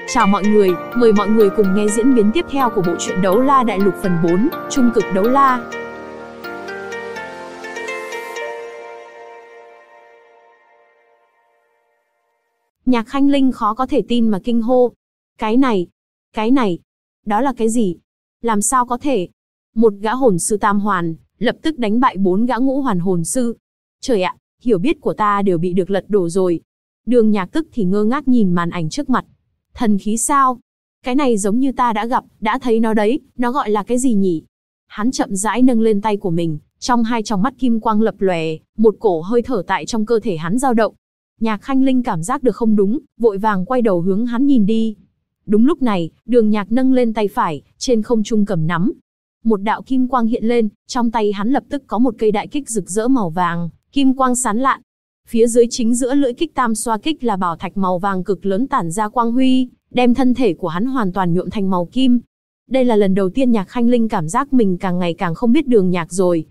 Chào mọi người, mời mọi người cùng nghe diễn biến tiếp theo của bộ truyện Đấu La Đại Lục phần 4, Trung cực đấu la. Nhạc Khanh Linh khó có thể tin mà kinh hô. Cái này, đó là cái gì? Làm sao có thể? Một gã hồn sư tam hoàn, lập tức đánh bại 4 gã ngũ hoàn hồn sư. Trời ạ, hiểu biết của ta đều bị được lật đổ rồi. Đường Nhạc tức thì ngơ ngác nhìn màn ảnh trước mặt. Thần khí sao? Cái này giống như ta đã gặp, đã thấy nó đấy, nó gọi là cái gì nhỉ? Hắn chậm rãi nâng lên tay của mình, trong hai tròng mắt kim quang lập lòe, một cổ hơi thở tại trong cơ thể hắn dao động. Nhạc Khanh Linh cảm giác được không đúng, vội vàng quay đầu hướng hắn nhìn đi. Đúng lúc này, Đường Nhạc nâng lên tay phải, trên không trung cầm nắm. Một đạo kim quang hiện lên, trong tay hắn lập tức có một cây đại kích rực rỡ màu vàng, kim quang sáng lạn. Phía dưới chính giữa lưỡi kích tam xoa kích là bảo thạch màu vàng cực lớn tản ra quang huy, đem thân thể của hắn hoàn toàn nhuộm thành màu kim. Đây là lần đầu tiên Nhạc Khanh Linh cảm giác mình càng ngày càng không biết Đường Nhạc rồi.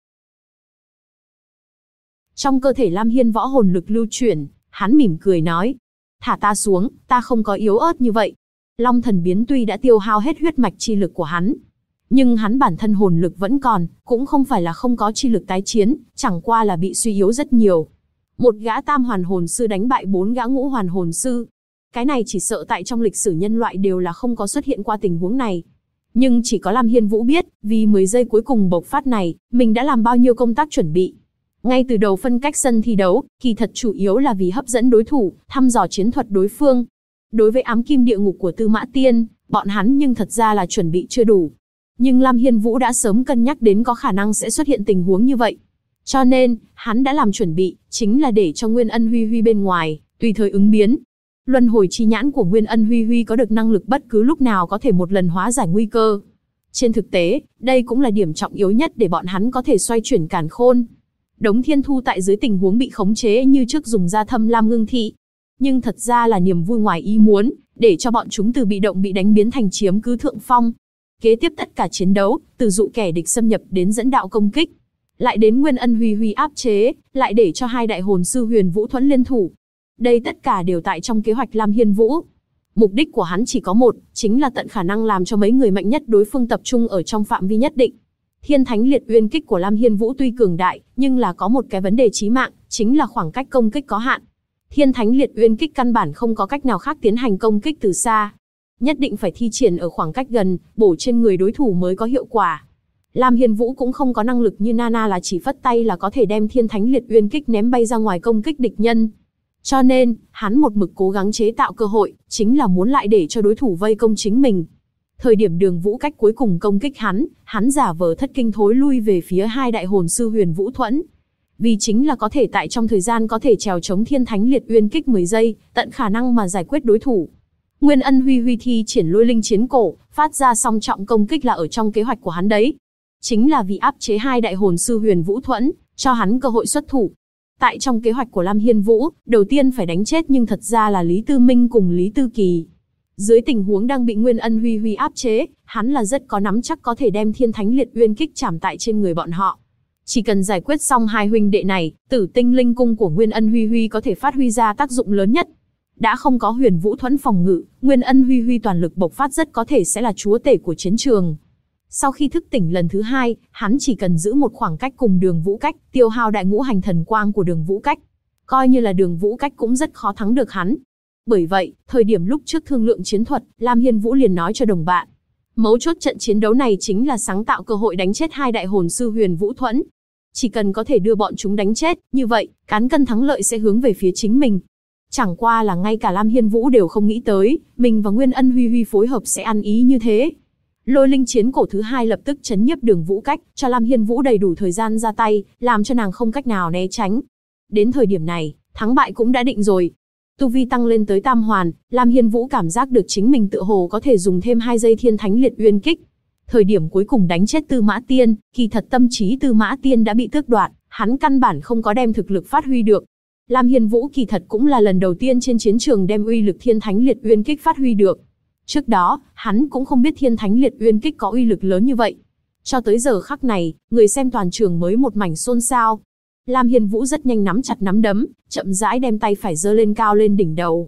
Trong cơ thể Lam Hiên võ hồn lực lưu chuyển, hắn mỉm cười nói: thả ta xuống, ta không có yếu ớt như vậy. Long thần biến tuy đã tiêu hao hết huyết mạch chi lực của hắn, nhưng hắn bản thân hồn lực vẫn còn, cũng không phải là không có chi lực tái chiến, chẳng qua là bị suy yếu rất nhiều. Một gã tam hoàn hồn sư đánh bại 4 gã ngũ hoàn hồn sư. Cái này chỉ sợ tại trong lịch sử nhân loại đều là không có xuất hiện qua tình huống này. Nhưng chỉ có Lam Hiên Vũ biết, vì 10 giây cuối cùng bộc phát này, mình đã làm bao nhiêu công tác chuẩn bị. Ngay từ đầu phân cách sân thi đấu, kỳ thật chủ yếu là vì hấp dẫn đối thủ, thăm dò chiến thuật đối phương. Đối với ám kim địa ngục của Tư Mã Tiên, bọn hắn nhưng thật ra là chuẩn bị chưa đủ. Nhưng Lam Hiên Vũ đã sớm cân nhắc đến có khả năng sẽ xuất hiện tình huống như vậy. Cho nên, hắn đã làm chuẩn bị, chính là để cho Nguyên Ân Huy Huy bên ngoài, tùy thời ứng biến. Luân hồi chi nhãn của Nguyên Ân Huy Huy có được năng lực bất cứ lúc nào có thể một lần hóa giải nguy cơ. Trên thực tế, đây cũng là điểm trọng yếu nhất để bọn hắn có thể xoay chuyển càn khôn. Đống Thiên Thu tại dưới tình huống bị khống chế như trước dùng ra Thâm Lam Ngưng Thị. Nhưng thật ra là niềm vui ngoài ý muốn, để cho bọn chúng từ bị động bị đánh biến thành chiếm cứ thượng phong. Kế tiếp tất cả chiến đấu, từ dụ kẻ địch xâm nhập đến dẫn đạo công kích. Lại đến Nguyên Ân Huy Huy áp chế, lại để cho hai đại hồn sư Huyền Vũ Thuẫn liên thủ. Đây tất cả đều tại trong kế hoạch Lam Hiên Vũ. Mục đích của hắn chỉ có một, chính là tận khả năng làm cho mấy người mạnh nhất đối phương tập trung ở trong phạm vi nhất định. Thiên Thánh Liệt Uyên Kích của Lam Hiên Vũ tuy cường đại, nhưng là có một cái vấn đề chí mạng, chính là khoảng cách công kích có hạn. Thiên Thánh Liệt Uyên Kích căn bản không có cách nào khác tiến hành công kích từ xa. Nhất định phải thi triển ở khoảng cách gần, bổ trên người đối thủ mới có hiệu quả. Lam Hiên Vũ cũng không có năng lực như Nana là chỉ phất tay là có thể đem Thiên Thánh Liệt Uyên Kích ném bay ra ngoài công kích địch nhân. Cho nên, hắn một mực cố gắng chế tạo cơ hội, chính là muốn lại để cho đối thủ vây công chính mình. Thời điểm Đường Vũ Cách cuối cùng công kích hắn giả vờ thất kinh thối lui về phía hai đại hồn sư Huyền Vũ Thuẫn. Vì chính là có thể tại trong thời gian có thể trèo chống Thiên Thánh Liệt Uyên Kích 10 giây, tận khả năng mà giải quyết đối thủ. Nguyên Ân Huy Huy thi triển Lôi Linh Chiến Cổ, phát ra song trọng công kích là ở trong kế hoạch của hắn đấy. Chính là vì áp chế hai đại hồn sư Huyền Vũ Thuẫn, cho hắn cơ hội xuất thủ. Tại trong kế hoạch của Lam Hiên Vũ, đầu tiên phải đánh chết nhưng thật ra là Lý Tư Minh cùng Lý Tư Kỳ. Dưới tình huống đang bị Nguyên Ân Huy Huy áp chế, hắn là rất có nắm chắc có thể đem Thiên Thánh Liệt Uyên Kích chạm tại trên người bọn họ. Chỉ cần giải quyết xong hai huynh đệ này, Tử Tinh Linh Cung của Nguyên Ân Huy Huy có thể phát huy ra tác dụng lớn nhất. Đã không có Huyền Vũ Thuẫn phòng ngự, Nguyên Ân Huy Huy toàn lực bộc phát rất có thể sẽ là chúa tể của chiến trường. Sau khi thức tỉnh lần thứ hai, hắn chỉ cần giữ một khoảng cách cùng Đường Vũ Cách, tiêu hao đại ngũ hành thần quang của Đường Vũ Cách. Coi như là Đường Vũ Cách cũng rất khó thắng được hắn. Bởi vậy, thời điểm lúc trước thương lượng chiến thuật, Lam Hiên Vũ liền nói cho đồng bạn. Mấu chốt trận chiến đấu này chính là sáng tạo cơ hội đánh chết hai đại hồn sư Huyền Vũ Thuẫn. Chỉ cần có thể đưa bọn chúng đánh chết, như vậy, cán cân thắng lợi sẽ hướng về phía chính mình. Chẳng qua là ngay cả Lam Hiên Vũ đều không nghĩ tới, mình và Nguyên Ân Huy Huy phối hợp sẽ ăn ý như thế. Lôi Linh Chiến Cổ thứ hai lập tức chấn nhiếp Đường Vũ Cách, cho Lam Hiên Vũ đầy đủ thời gian ra tay, làm cho nàng không cách nào né tránh. Đến thời điểm này, thắng bại cũng đã định rồi. Tu vi tăng lên tới tam hoàn, Lam Hiên Vũ cảm giác được chính mình tựa hồ có thể dùng thêm 2 giây Thiên Thánh Liệt Uyên Kích. Thời điểm cuối cùng đánh chết Tư Mã Tiên, kỳ thật tâm trí Tư Mã Tiên đã bị tước đoạt, hắn căn bản không có đem thực lực phát huy được. Lam Hiên Vũ kỳ thật cũng là lần đầu tiên trên chiến trường đem uy lực Thiên Thánh Liệt Uyên Kích phát huy được. Trước đó, hắn cũng không biết Thiên Thánh Liệt Uyên Kích có uy lực lớn như vậy. Cho tới giờ khắc này, người xem toàn trường mới một mảnh xôn xao. Lam Hiên Vũ rất nhanh nắm chặt nắm đấm, chậm rãi đem tay phải giơ lên cao lên đỉnh đầu.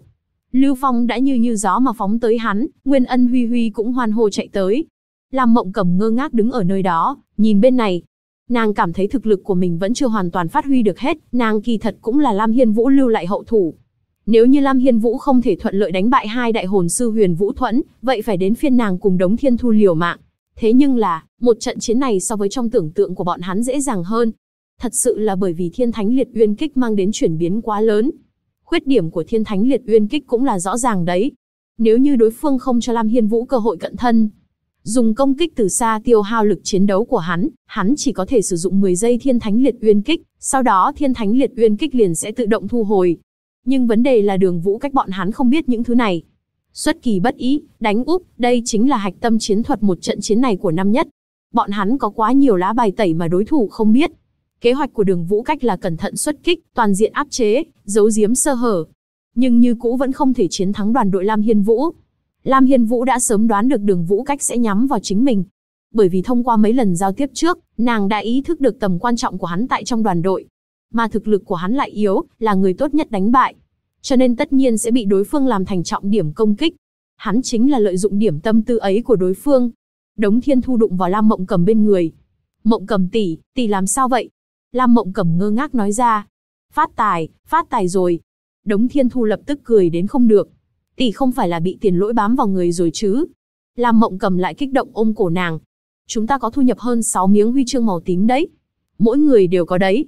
Lưu Phong đã như gió mà phóng tới hắn, Nguyên Ân Huy Huy cũng hoan hô chạy tới. Lam Mộng Cầm ngơ ngác đứng ở nơi đó, nhìn bên này. Nàng cảm thấy thực lực của mình vẫn chưa hoàn toàn phát huy được hết, nàng kỳ thật cũng là Lam Hiên Vũ lưu lại hậu thủ. Nếu như Lam Hiên Vũ không thể thuận lợi đánh bại hai đại hồn sư Huyền Vũ Thuẫn, vậy phải đến phiên nàng cùng Đống Thiên Thu liều mạng. Thế nhưng là, một trận chiến này so với trong tưởng tượng của bọn hắn dễ dàng hơn. Thật sự là bởi vì Thiên Thánh Liệt Uyên Kích mang đến chuyển biến quá lớn. Khuyết điểm của Thiên Thánh Liệt Uyên Kích cũng là rõ ràng đấy. Nếu như đối phương không cho Lam Hiên Vũ cơ hội cận thân, dùng công kích từ xa tiêu hao lực chiến đấu của hắn chỉ có thể sử dụng 10 giây Thiên Thánh Liệt Uyên Kích, sau đó Thiên Thánh Liệt Uyên Kích liền sẽ tự động thu hồi. Nhưng vấn đề là Đường Vũ Cách bọn hắn không biết những thứ này. Xuất kỳ bất ý, đánh úp, đây chính là hạch tâm chiến thuật một trận chiến này của năm nhất. Bọn hắn có quá nhiều lá bài tẩy mà đối thủ không biết. Kế hoạch của Đường Vũ Cách là cẩn thận xuất kích, toàn diện áp chế, giấu giếm sơ hở. Nhưng như cũ vẫn không thể chiến thắng đoàn đội Lam Hiên Vũ. Lam Hiên Vũ đã sớm đoán được Đường Vũ Cách sẽ nhắm vào chính mình. Bởi vì thông qua mấy lần giao tiếp trước, nàng đã ý thức được tầm quan trọng của hắn tại trong đoàn đội. Mà thực lực của hắn lại yếu, là người tốt nhất đánh bại. Cho nên tất nhiên sẽ bị đối phương làm thành trọng điểm công kích. Hắn chính là lợi dụng điểm tâm tư ấy của đối phương. Đống Thiên Thu đụng vào Lam Mộng Cầm bên người. Mộng Cầm tỷ làm sao vậy? Lam Mộng Cầm ngơ ngác nói ra. Phát tài rồi. Đống Thiên Thu lập tức cười đến không được. Tỷ không phải là bị tiền lỗi bám vào người rồi chứ? Lam Mộng Cầm lại kích động ôm cổ nàng. Chúng ta có thu nhập hơn 6 miếng huy chương màu tím đấy. Mỗi người đều có đấy.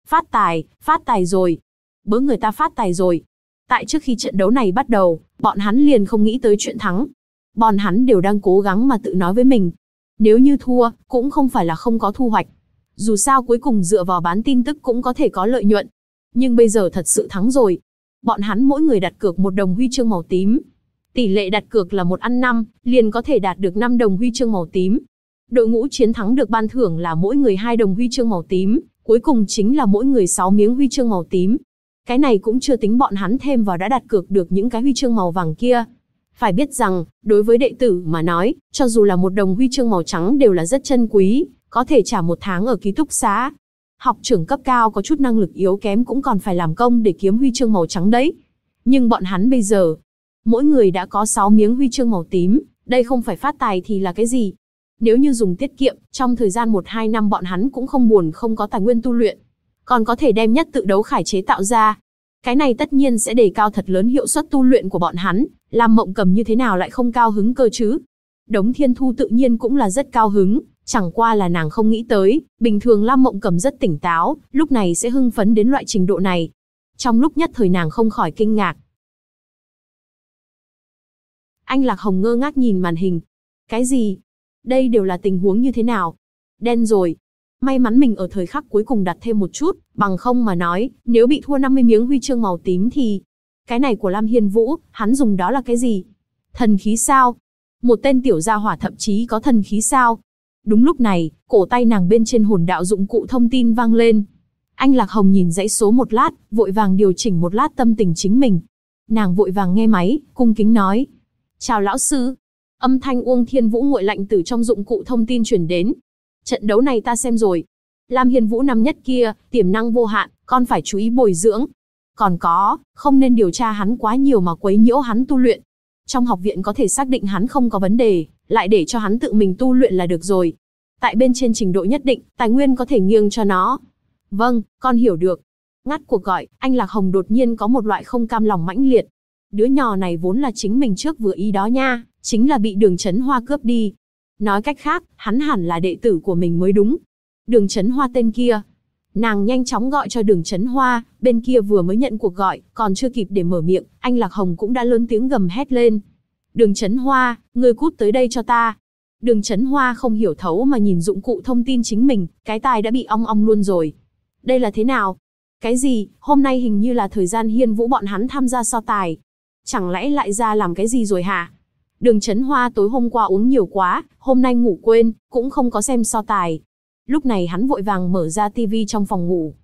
Phát tài rồi. Bớ người ta phát tài rồi. Tại trước khi trận đấu này bắt đầu, bọn hắn liền không nghĩ tới chuyện thắng. Bọn hắn đều đang cố gắng mà tự nói với mình. Nếu như thua, cũng không phải là không có thu hoạch. Dù sao cuối cùng dựa vào bán tin tức cũng có thể có lợi nhuận. Nhưng bây giờ thật sự thắng rồi. Bọn hắn mỗi người đặt cược 1 đồng huy chương màu tím. Tỷ lệ đặt cược là 1:5, liền có thể đạt được 5 đồng huy chương màu tím. Đội ngũ chiến thắng được ban thưởng là mỗi người 2 đồng huy chương màu tím, cuối cùng chính là mỗi người 6 miếng huy chương màu tím. Cái này cũng chưa tính bọn hắn thêm vào đã đặt cược được những cái huy chương màu vàng kia. Phải biết rằng, đối với đệ tử mà nói, cho dù là 1 đồng huy chương màu trắng đều là rất chân quý, có thể trả 1 tháng ở ký túc xá. Học trưởng cấp cao có chút năng lực yếu kém cũng còn phải làm công để kiếm huy chương màu trắng đấy. Nhưng bọn hắn bây giờ, mỗi người đã có 6 miếng huy chương màu tím, đây không phải phát tài thì là cái gì? Nếu như dùng tiết kiệm, trong thời gian 1-2 năm bọn hắn cũng không buồn không có tài nguyên tu luyện. Còn có thể đem nhất tự đấu khải chế tạo ra. Cái này tất nhiên sẽ đề cao thật lớn hiệu suất tu luyện của bọn hắn, Lam Mộng Cầm như thế nào lại không cao hứng cơ chứ? Đống Thiên Thu tự nhiên cũng là rất cao hứng, chẳng qua là nàng không nghĩ tới, bình thường Lam Mộng Cầm rất tỉnh táo, lúc này sẽ hưng phấn đến loại trình độ này. Trong lúc nhất thời nàng không khỏi kinh ngạc. Anh Lạc Hồng ngơ ngác nhìn màn hình. Cái gì? Đây đều là tình huống như thế nào? Đen rồi. May mắn mình ở thời khắc cuối cùng đặt thêm một chút, bằng không mà nói, nếu bị thua 50 miếng huy chương màu tím thì... Cái này của Lam Hiên Vũ, hắn dùng đó là cái gì? Thần khí sao? Một tên tiểu gia hỏa thậm chí có thần khí sao? Đúng lúc này, cổ tay nàng bên trên hồn đạo dụng cụ thông tin vang lên. Anh Lạc Hồng nhìn dãy số một lát, vội vàng điều chỉnh một lát tâm tình chính mình. Nàng vội vàng nghe máy, cung kính nói. Chào lão sư. Âm thanh Uông Thiên Vũ nguội lạnh từ trong dụng cụ thông tin truyền đến. Trận đấu này ta xem rồi. Lam Hiên Vũ năm nhất kia, tiềm năng vô hạn, con phải chú ý bồi dưỡng. Còn có, không nên điều tra hắn quá nhiều mà quấy nhiễu hắn tu luyện. Trong học viện có thể xác định hắn không có vấn đề, lại để cho hắn tự mình tu luyện là được rồi. Tại bên trên trình độ nhất định, tài nguyên có thể nghiêng cho nó. Vâng, con hiểu được. Ngắt cuộc gọi, anh Lạc Hồng đột nhiên có một loại không cam lòng mãnh liệt. Đứa nhỏ này vốn là chính mình trước vừa ý đó nha, chính là bị Đường Chấn Hoa cướp đi. Nói cách khác, hắn hẳn là đệ tử của mình mới đúng. Đường Chấn Hoa tên kia. Nàng nhanh chóng gọi cho Đường Chấn Hoa, bên kia vừa mới nhận cuộc gọi, còn chưa kịp để mở miệng, anh Lạc Hồng cũng đã lớn tiếng gầm hét lên. Đường Chấn Hoa, ngươi cút tới đây cho ta. Đường Chấn Hoa không hiểu thấu mà nhìn dụng cụ thông tin chính mình, cái tai đã bị ong ong luôn rồi. Đây là thế nào? Cái gì, hôm nay hình như là thời gian Hiên Vũ bọn hắn tham gia so tài. Chẳng lẽ lại ra làm cái gì rồi hả? Đường Chấn Hoa tối hôm qua uống nhiều quá, hôm nay ngủ quên, cũng không có xem so tài. Lúc này hắn vội vàng mở ra tivi trong phòng ngủ.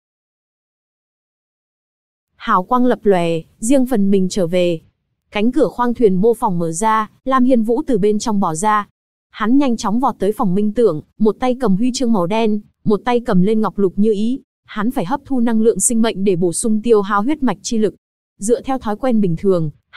Hào quang lập lòe, riêng phần mình trở về. Cánh cửa khoang thuyền mô phòng mở ra, Lam Hiên Vũ từ bên trong bỏ ra. Hắn nhanh chóng vọt tới phòng Minh Tưởng, một tay cầm huy chương màu đen, một tay cầm lên ngọc lục như ý. Hắn phải hấp thu năng lượng sinh mệnh để bổ sung tiêu hao huyết mạch chi lực. Dựa theo thói quen bình thường,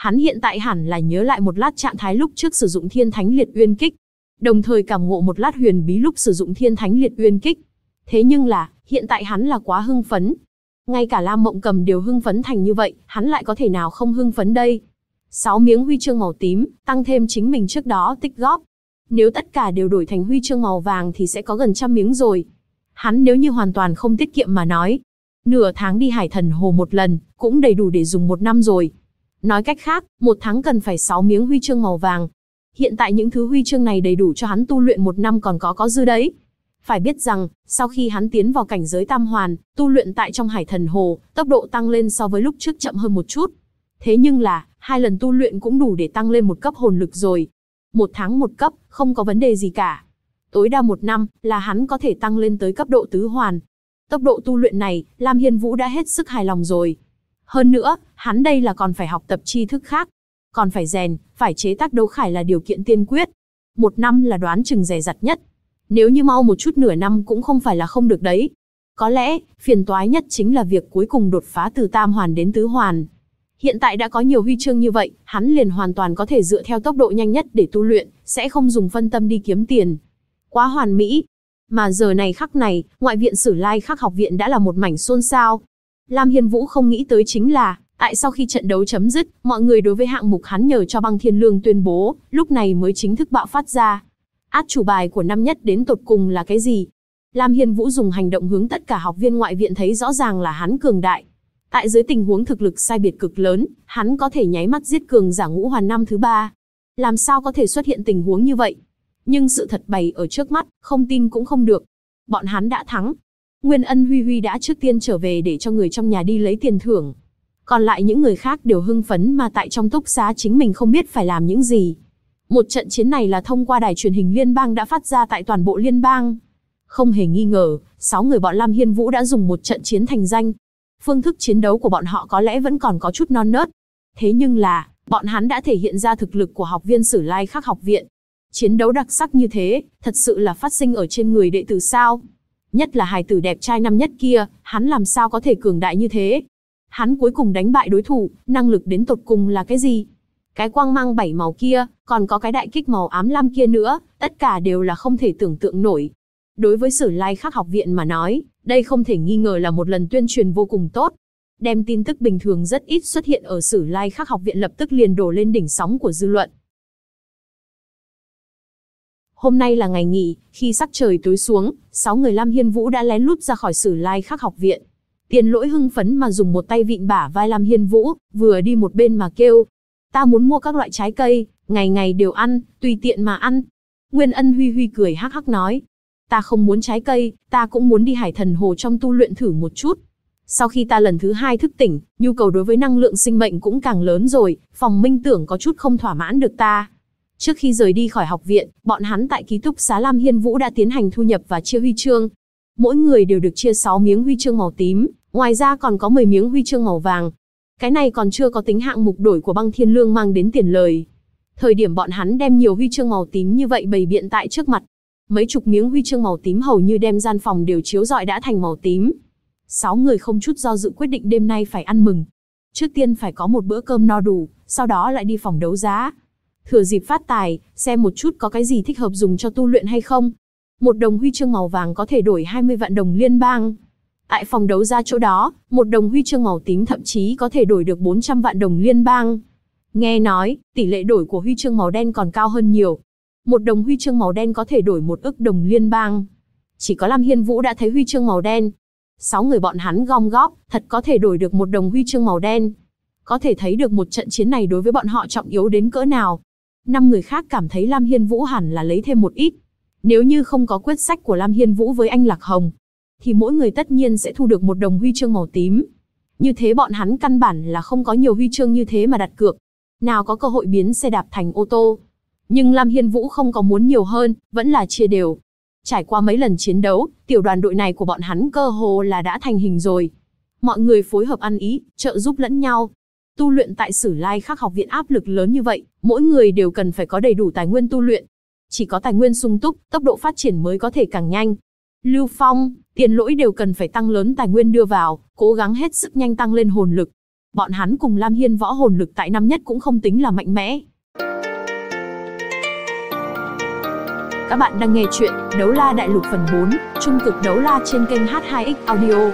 Hắn hiện tại hẳn là nhớ lại một lát trạng thái lúc trước sử dụng Thiên Thánh Liệt Uyên Kích, đồng thời cảm ngộ một lát huyền bí lúc sử dụng Thiên Thánh Liệt Uyên Kích. Thế nhưng là, hiện tại hắn là quá hưng phấn. Ngay cả Lam Mộng Cầm đều hưng phấn thành như vậy, hắn lại có thể nào không hưng phấn đây? 6 miếng huy chương màu tím, tăng thêm chính mình trước đó tích góp. Nếu tất cả đều đổi thành huy chương màu vàng thì sẽ có gần 100 miếng rồi. Hắn nếu như hoàn toàn không tiết kiệm mà nói, nửa tháng đi Hải Thần Hồ một lần, cũng đầy đủ để dùng 1 năm rồi. Nói cách khác, 1 tháng cần phải 6 miếng huy chương màu vàng. Hiện tại những thứ huy chương này đầy đủ cho hắn tu luyện 1 năm còn có dư đấy. Phải biết rằng, sau khi hắn tiến vào cảnh giới Tam Hoàn, tu luyện tại trong Hải Thần Hồ, tốc độ tăng lên so với lúc trước chậm hơn một chút. Thế nhưng là, 2 lần tu luyện cũng đủ để tăng lên 1 cấp hồn lực rồi. 1 tháng 1 cấp, không có vấn đề gì cả. Tối đa 1 năm, là hắn có thể tăng lên tới cấp độ tứ hoàn. Tốc độ tu luyện này, Lam Hiên Vũ đã hết sức hài lòng rồi. Hơn nữa, hắn đây là còn phải học tập tri thức khác. Còn phải rèn, phải chế tác đấu khải là điều kiện tiên quyết. 1 năm là đoán chừng dè dặt nhất. Nếu như mau một chút nửa năm cũng không phải là không được đấy. Có lẽ, phiền toái nhất chính là việc cuối cùng đột phá từ Tam Hoàn đến Tứ Hoàn. Hiện tại đã có nhiều huy chương như vậy, hắn liền hoàn toàn có thể dựa theo tốc độ nhanh nhất để tu luyện, sẽ không dùng phân tâm đi kiếm tiền. Quá hoàn mỹ. Mà giờ này khắc này, ngoại viện Sử Lai Khắc học viện đã là một mảnh xôn xao. Lam Hiên Vũ không nghĩ tới chính là, tại sau khi trận đấu chấm dứt, mọi người đối với hạng mục hắn nhờ cho Băng Thiên Lương tuyên bố, lúc này mới chính thức bạo phát ra. Át chủ bài của năm nhất đến tột cùng là cái gì? Lam Hiên Vũ dùng hành động hướng tất cả học viên ngoại viện thấy rõ ràng là hắn cường đại. Tại dưới tình huống thực lực sai biệt cực lớn, hắn có thể nháy mắt giết cường giả ngũ hoàn năm thứ 3. Làm sao có thể xuất hiện tình huống như vậy? Nhưng sự thật bày ở trước mắt, không tin cũng không được. Bọn hắn đã thắng. Nguyên Ân Huy Huy đã trước tiên trở về để cho người trong nhà đi lấy tiền thưởng. Còn lại những người khác đều hưng phấn mà tại trong túc xá chính mình không biết phải làm những gì. Một trận chiến này là thông qua đài truyền hình liên bang đã phát ra tại toàn bộ liên bang. Không hề nghi ngờ, 6 người bọn Lam Hiên Vũ đã dùng một trận chiến thành danh. Phương thức chiến đấu của bọn họ có lẽ vẫn còn có chút non nớt. Thế nhưng là, bọn hắn đã thể hiện ra thực lực của học viên Sử Lai Khắc học viện. Chiến đấu đặc sắc như thế, thật sự là phát sinh ở trên người đệ tử sao. Nhất là hài tử đẹp trai năm nhất kia, hắn làm sao có thể cường đại như thế. Hắn cuối cùng đánh bại đối thủ, năng lực đến tột cùng là cái gì? Cái quang mang 7 màu kia, còn có cái đại kích màu ám lam kia nữa, tất cả đều là không thể tưởng tượng nổi. Đối với Sử Lai Khắc học viện mà nói, đây không thể nghi ngờ là một lần tuyên truyền vô cùng tốt. Đem tin tức bình thường rất ít xuất hiện ở Sử Lai Khắc học viện lập tức liền đổ lên đỉnh sóng của dư luận. Hôm nay là ngày nghỉ, khi sắc trời tối xuống, 6 người Lam Hiên Vũ đã lén lút ra khỏi Sử Lai Khắc học viện. Tiền Lỗi hưng phấn mà dùng một tay vịn bả vai Lam Hiên Vũ, vừa đi một bên mà kêu. Ta muốn mua các loại trái cây, ngày ngày đều ăn, tùy tiện mà ăn. Nguyên Ân Huy Huy cười hắc hắc nói. Ta không muốn trái cây, ta cũng muốn đi Hải Thần Hồ trong tu luyện thử một chút. Sau khi ta lần thứ 2 thức tỉnh, nhu cầu đối với năng lượng sinh mệnh cũng càng lớn rồi, Phòng Minh Tưởng có chút không thỏa mãn được ta. Trước khi rời đi khỏi học viện, bọn hắn tại ký túc xá Lam Hiên Vũ đã tiến hành thu nhập và chia huy chương. Mỗi người đều được chia 6 miếng huy chương màu tím, ngoài ra còn có 10 miếng huy chương màu vàng. Cái này còn chưa có tính hạng mục đổi của Băng Thiên Lương mang đến tiền lời. Thời điểm bọn hắn đem nhiều huy chương màu tím như vậy bày biện tại trước mặt. Mấy chục miếng huy chương màu tím hầu như đem gian phòng đều chiếu rọi đã thành màu tím. 6 người không chút do dự quyết định đêm nay phải ăn mừng. Trước tiên phải có một bữa cơm no đủ, sau đó lại đi phòng đấu giá. Thừa dịp phát tài, xem một chút có cái gì thích hợp dùng cho tu luyện hay không. 1 đồng huy chương màu vàng có thể đổi 20 vạn đồng liên bang. Tại phòng đấu giá chỗ đó, 1 đồng huy chương màu tím thậm chí có thể đổi được 400 vạn đồng liên bang. Nghe nói, tỷ lệ đổi của huy chương màu đen còn cao hơn nhiều. 1 đồng huy chương màu đen có thể đổi 1 ức đồng liên bang. Chỉ có Lam Hiên Vũ đã thấy huy chương màu đen. 6 người bọn hắn gom góp, thật có thể đổi được 1 đồng huy chương màu đen. Có thể thấy được một trận chiến này đối với bọn họ trọng yếu đến cỡ nào. 5 người khác cảm thấy Lam Hiên Vũ hẳn là lấy thêm một ít. Nếu như không có quyết sách của Lam Hiên Vũ với anh Lạc Hồng, thì mỗi người tất nhiên sẽ thu được 1 đồng huy chương màu tím. Như thế bọn hắn căn bản là không có nhiều huy chương như thế mà đặt cược. Nào có cơ hội biến xe đạp thành ô tô. Nhưng Lam Hiên Vũ không có muốn nhiều hơn, vẫn là chia đều. Trải qua mấy lần chiến đấu, tiểu đoàn đội này của bọn hắn cơ hồ là đã thành hình rồi. Mọi người phối hợp ăn ý, trợ giúp lẫn nhau. Tu luyện tại Sử Lai Khắc học viện áp lực lớn như vậy, mỗi người đều cần phải có đầy đủ tài nguyên tu luyện. Chỉ có tài nguyên sung túc, tốc độ phát triển mới có thể càng nhanh. Lưu Phong, Tiền Lỗi đều cần phải tăng lớn tài nguyên đưa vào, cố gắng hết sức nhanh tăng lên hồn lực. Bọn hắn cùng Lam Hiên võ hồn lực tại năm nhất cũng không tính là mạnh mẽ. Các bạn đang nghe chuyện Đấu La Đại Lục phần 4, Trung cực đấu la trên kênh H2X Audio.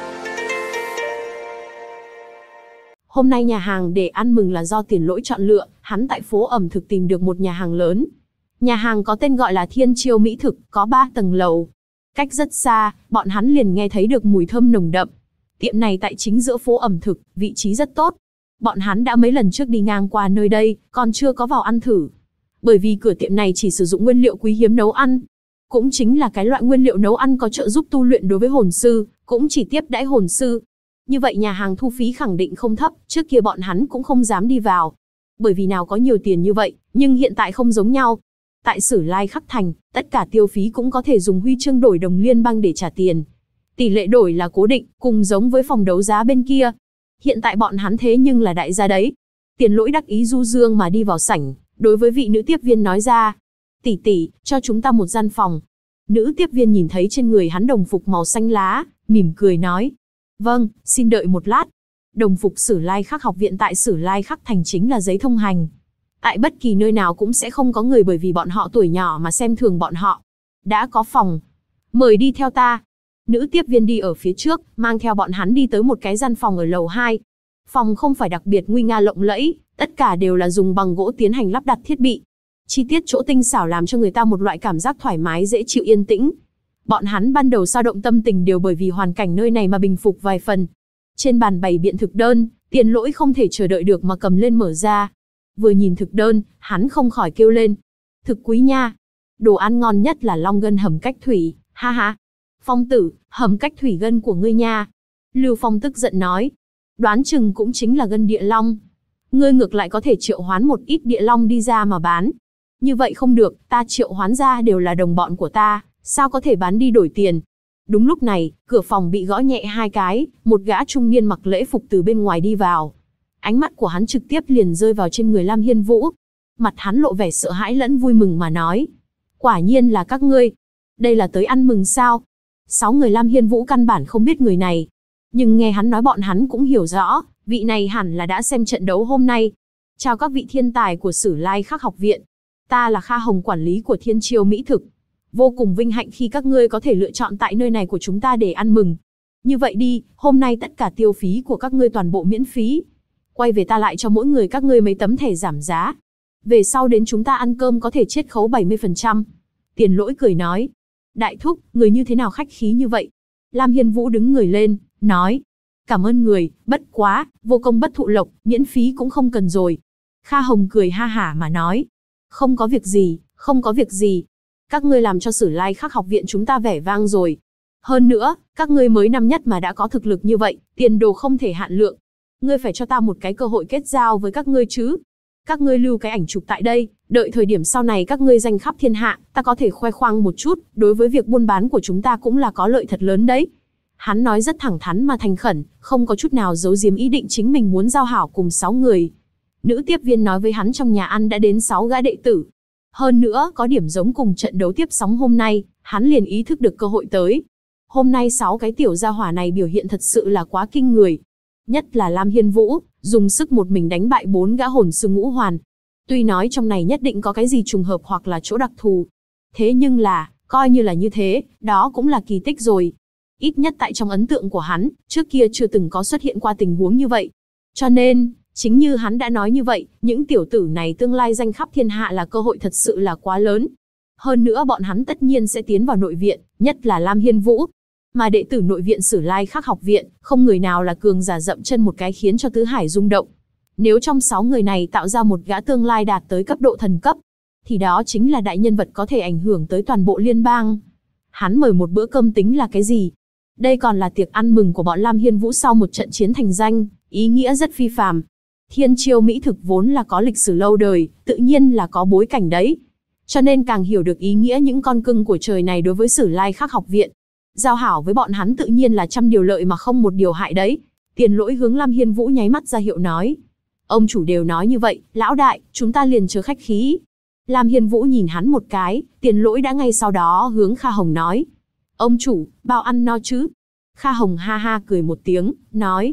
Hôm nay nhà hàng để ăn mừng là do Tiền Lỗi chọn lựa, hắn tại phố ẩm thực tìm được một nhà hàng lớn. Nhà hàng có tên gọi là Thiên Chiêu Mỹ Thực, có 3 tầng lầu. Cách rất xa, bọn hắn liền nghe thấy được mùi thơm nồng đậm. Tiệm này tại chính giữa phố ẩm thực, vị trí rất tốt. Bọn hắn đã mấy lần trước đi ngang qua nơi đây, còn chưa có vào ăn thử. Bởi vì cửa tiệm này chỉ sử dụng nguyên liệu quý hiếm nấu ăn. Cũng chính là cái loại nguyên liệu nấu ăn có trợ giúp tu luyện đối với hồn sư, cũng chỉ tiếp đãi hồn sư. Như vậy nhà hàng thu phí khẳng định không thấp, trước kia bọn hắn cũng không dám đi vào. Bởi vì nào có nhiều tiền như vậy, nhưng hiện tại không giống nhau. Tại Sử Lai Khắc Thành, tất cả tiêu phí cũng có thể dùng huy chương đổi đồng liên bang để trả tiền. Tỷ lệ đổi là cố định, cùng giống với phòng đấu giá bên kia. Hiện tại bọn hắn thế nhưng là đại gia đấy. Tiền Lỗi đắc ý du dương mà đi vào sảnh, đối với vị nữ tiếp viên nói ra. Tỷ tỷ, cho chúng ta một gian phòng. Nữ tiếp viên nhìn thấy trên người hắn đồng phục màu xanh lá, mỉm cười nói. Vâng, xin đợi một lát. Đồng phục Sử Lai Khắc học viện tại Sử Lai Khắc Thành chính là giấy thông hành. Tại bất kỳ nơi nào cũng sẽ không có người bởi vì bọn họ tuổi nhỏ mà xem thường bọn họ. Đã có phòng. Mời đi theo ta. Nữ tiếp viên đi ở phía trước, mang theo bọn hắn đi tới một cái gian phòng ở lầu 2. Phòng không phải đặc biệt nguy nga lộng lẫy, tất cả đều là dùng bằng gỗ tiến hành lắp đặt thiết bị. Chi tiết chỗ tinh xảo làm cho người ta một loại cảm giác thoải mái dễ chịu yên tĩnh. Bọn hắn ban đầu dao động tâm tình đều bởi vì hoàn cảnh nơi này mà bình phục vài phần. Trên bàn bày biện thực đơn, Tiền Lỗi không thể chờ đợi được mà cầm lên mở ra. Vừa nhìn thực đơn, hắn không khỏi kêu lên. Thực quý nha. Đồ ăn ngon nhất là long gân hầm cách thủy, ha ha. Phong tử, hầm cách thủy gân của ngươi nha. Lưu Phong tức giận nói. Đoán chừng cũng chính là gân địa long. Ngươi ngược lại có thể triệu hoán một ít địa long đi ra mà bán. Như vậy không được, ta triệu hoán ra đều là đồng bọn của ta, sao có thể bán đi đổi tiền. Đúng lúc này, cửa phòng bị gõ nhẹ 2 cái, một gã trung niên mặc lễ phục từ bên ngoài đi vào. Ánh mắt của hắn trực tiếp liền rơi vào trên người Lam Hiên Vũ. Mặt hắn lộ vẻ sợ hãi lẫn vui mừng mà nói. Quả nhiên là các ngươi. Đây là tới ăn mừng sao? 6 người Lam Hiên Vũ căn bản không biết người này. Nhưng nghe hắn nói bọn hắn cũng hiểu rõ, vị này hẳn là đã xem trận đấu hôm nay. Chào các vị thiên tài của Sử Lai Khắc học viện. Ta là Kha Hồng, quản lý của Thiên Chiêu Mỹ Thực. Vô cùng vinh hạnh khi các ngươi có thể lựa chọn tại nơi này của chúng ta để ăn mừng. Như vậy đi, hôm nay tất cả tiêu phí của các ngươi toàn bộ miễn phí. Quay về ta lại cho mỗi người các ngươi mấy tấm thẻ giảm giá. Về sau đến chúng ta ăn cơm có thể chiết khấu 70%. Tiền Lỗi cười nói. Đại thúc, người như thế nào khách khí như vậy? Lam Hiên Vũ đứng người lên, nói. Cảm ơn người, bất quá, vô công bất thụ lộc, miễn phí cũng không cần rồi. Kha Hồng cười ha hả mà nói. Không có việc gì, không có việc gì. Các ngươi làm cho Sử Lai Khắc học viện chúng ta vẻ vang rồi. Hơn nữa, các ngươi mới năm nhất mà đã có thực lực như vậy, tiền đồ không thể hạn lượng. Ngươi phải cho ta một cái cơ hội kết giao với các ngươi chứ. Các ngươi lưu cái ảnh chụp tại đây, đợi thời điểm sau này các ngươi danh khắp thiên hạ, ta có thể khoe khoang một chút, đối với việc buôn bán của chúng ta cũng là có lợi thật lớn đấy. Hắn nói rất thẳng thắn mà thành khẩn, không có chút nào giấu giếm ý định chính mình muốn giao hảo cùng 6 người. Nữ tiếp viên nói với hắn trong nhà ăn đã đến 6 gã đệ tử. Hơn nữa, có điểm giống cùng trận đấu tiếp sóng hôm nay, hắn liền ý thức được cơ hội tới. Hôm nay 6 cái tiểu gia hỏa này biểu hiện thật sự là quá kinh người. Nhất là Lam Hiên Vũ, dùng sức một mình đánh bại 4 gã hồn sư ngũ hoàn. Tuy nói trong này nhất định có cái gì trùng hợp hoặc là chỗ đặc thù. Thế nhưng là, coi như là như thế, đó cũng là kỳ tích rồi. Ít nhất tại trong ấn tượng của hắn, trước kia chưa từng có xuất hiện qua tình huống như vậy. Cho nên, chính như hắn đã nói như vậy, những tiểu tử này tương lai danh khắp thiên hạ là cơ hội thật sự là quá lớn. Hơn nữa bọn hắn tất nhiên sẽ tiến vào nội viện, nhất là Lam Hiên Vũ. Mà đệ tử nội viện Sử Lai Khắc học viện, không người nào là cường giả dậm chân một cái khiến cho tứ hải rung động. Nếu trong 6 người này tạo ra một gã tương lai đạt tới cấp độ thần cấp, thì đó chính là đại nhân vật có thể ảnh hưởng tới toàn bộ liên bang. Hắn mời một bữa cơm tính là cái gì? Đây còn là tiệc ăn mừng của bọn Lam Hiên Vũ sau một trận chiến thành danh, ý nghĩa rất phi phàm. Thiên Chiêu Mỹ Thực vốn là có lịch sử lâu đời, tự nhiên là có bối cảnh đấy. Cho nên càng hiểu được ý nghĩa những con cưng của trời này đối với Sử Lai Khắc học viện. Giao hảo với bọn hắn tự nhiên là trăm điều lợi mà không một điều hại đấy. Tiền Lỗi hướng Lam Hiên Vũ nháy mắt ra hiệu nói. Ông chủ đều nói như vậy, lão đại, chúng ta liền chớ khách khí. Lam Hiên Vũ nhìn hắn một cái, Tiền Lỗi đã ngay sau đó hướng Kha Hồng nói. Ông chủ, bao ăn no chứ? Kha Hồng ha ha cười một tiếng, nói.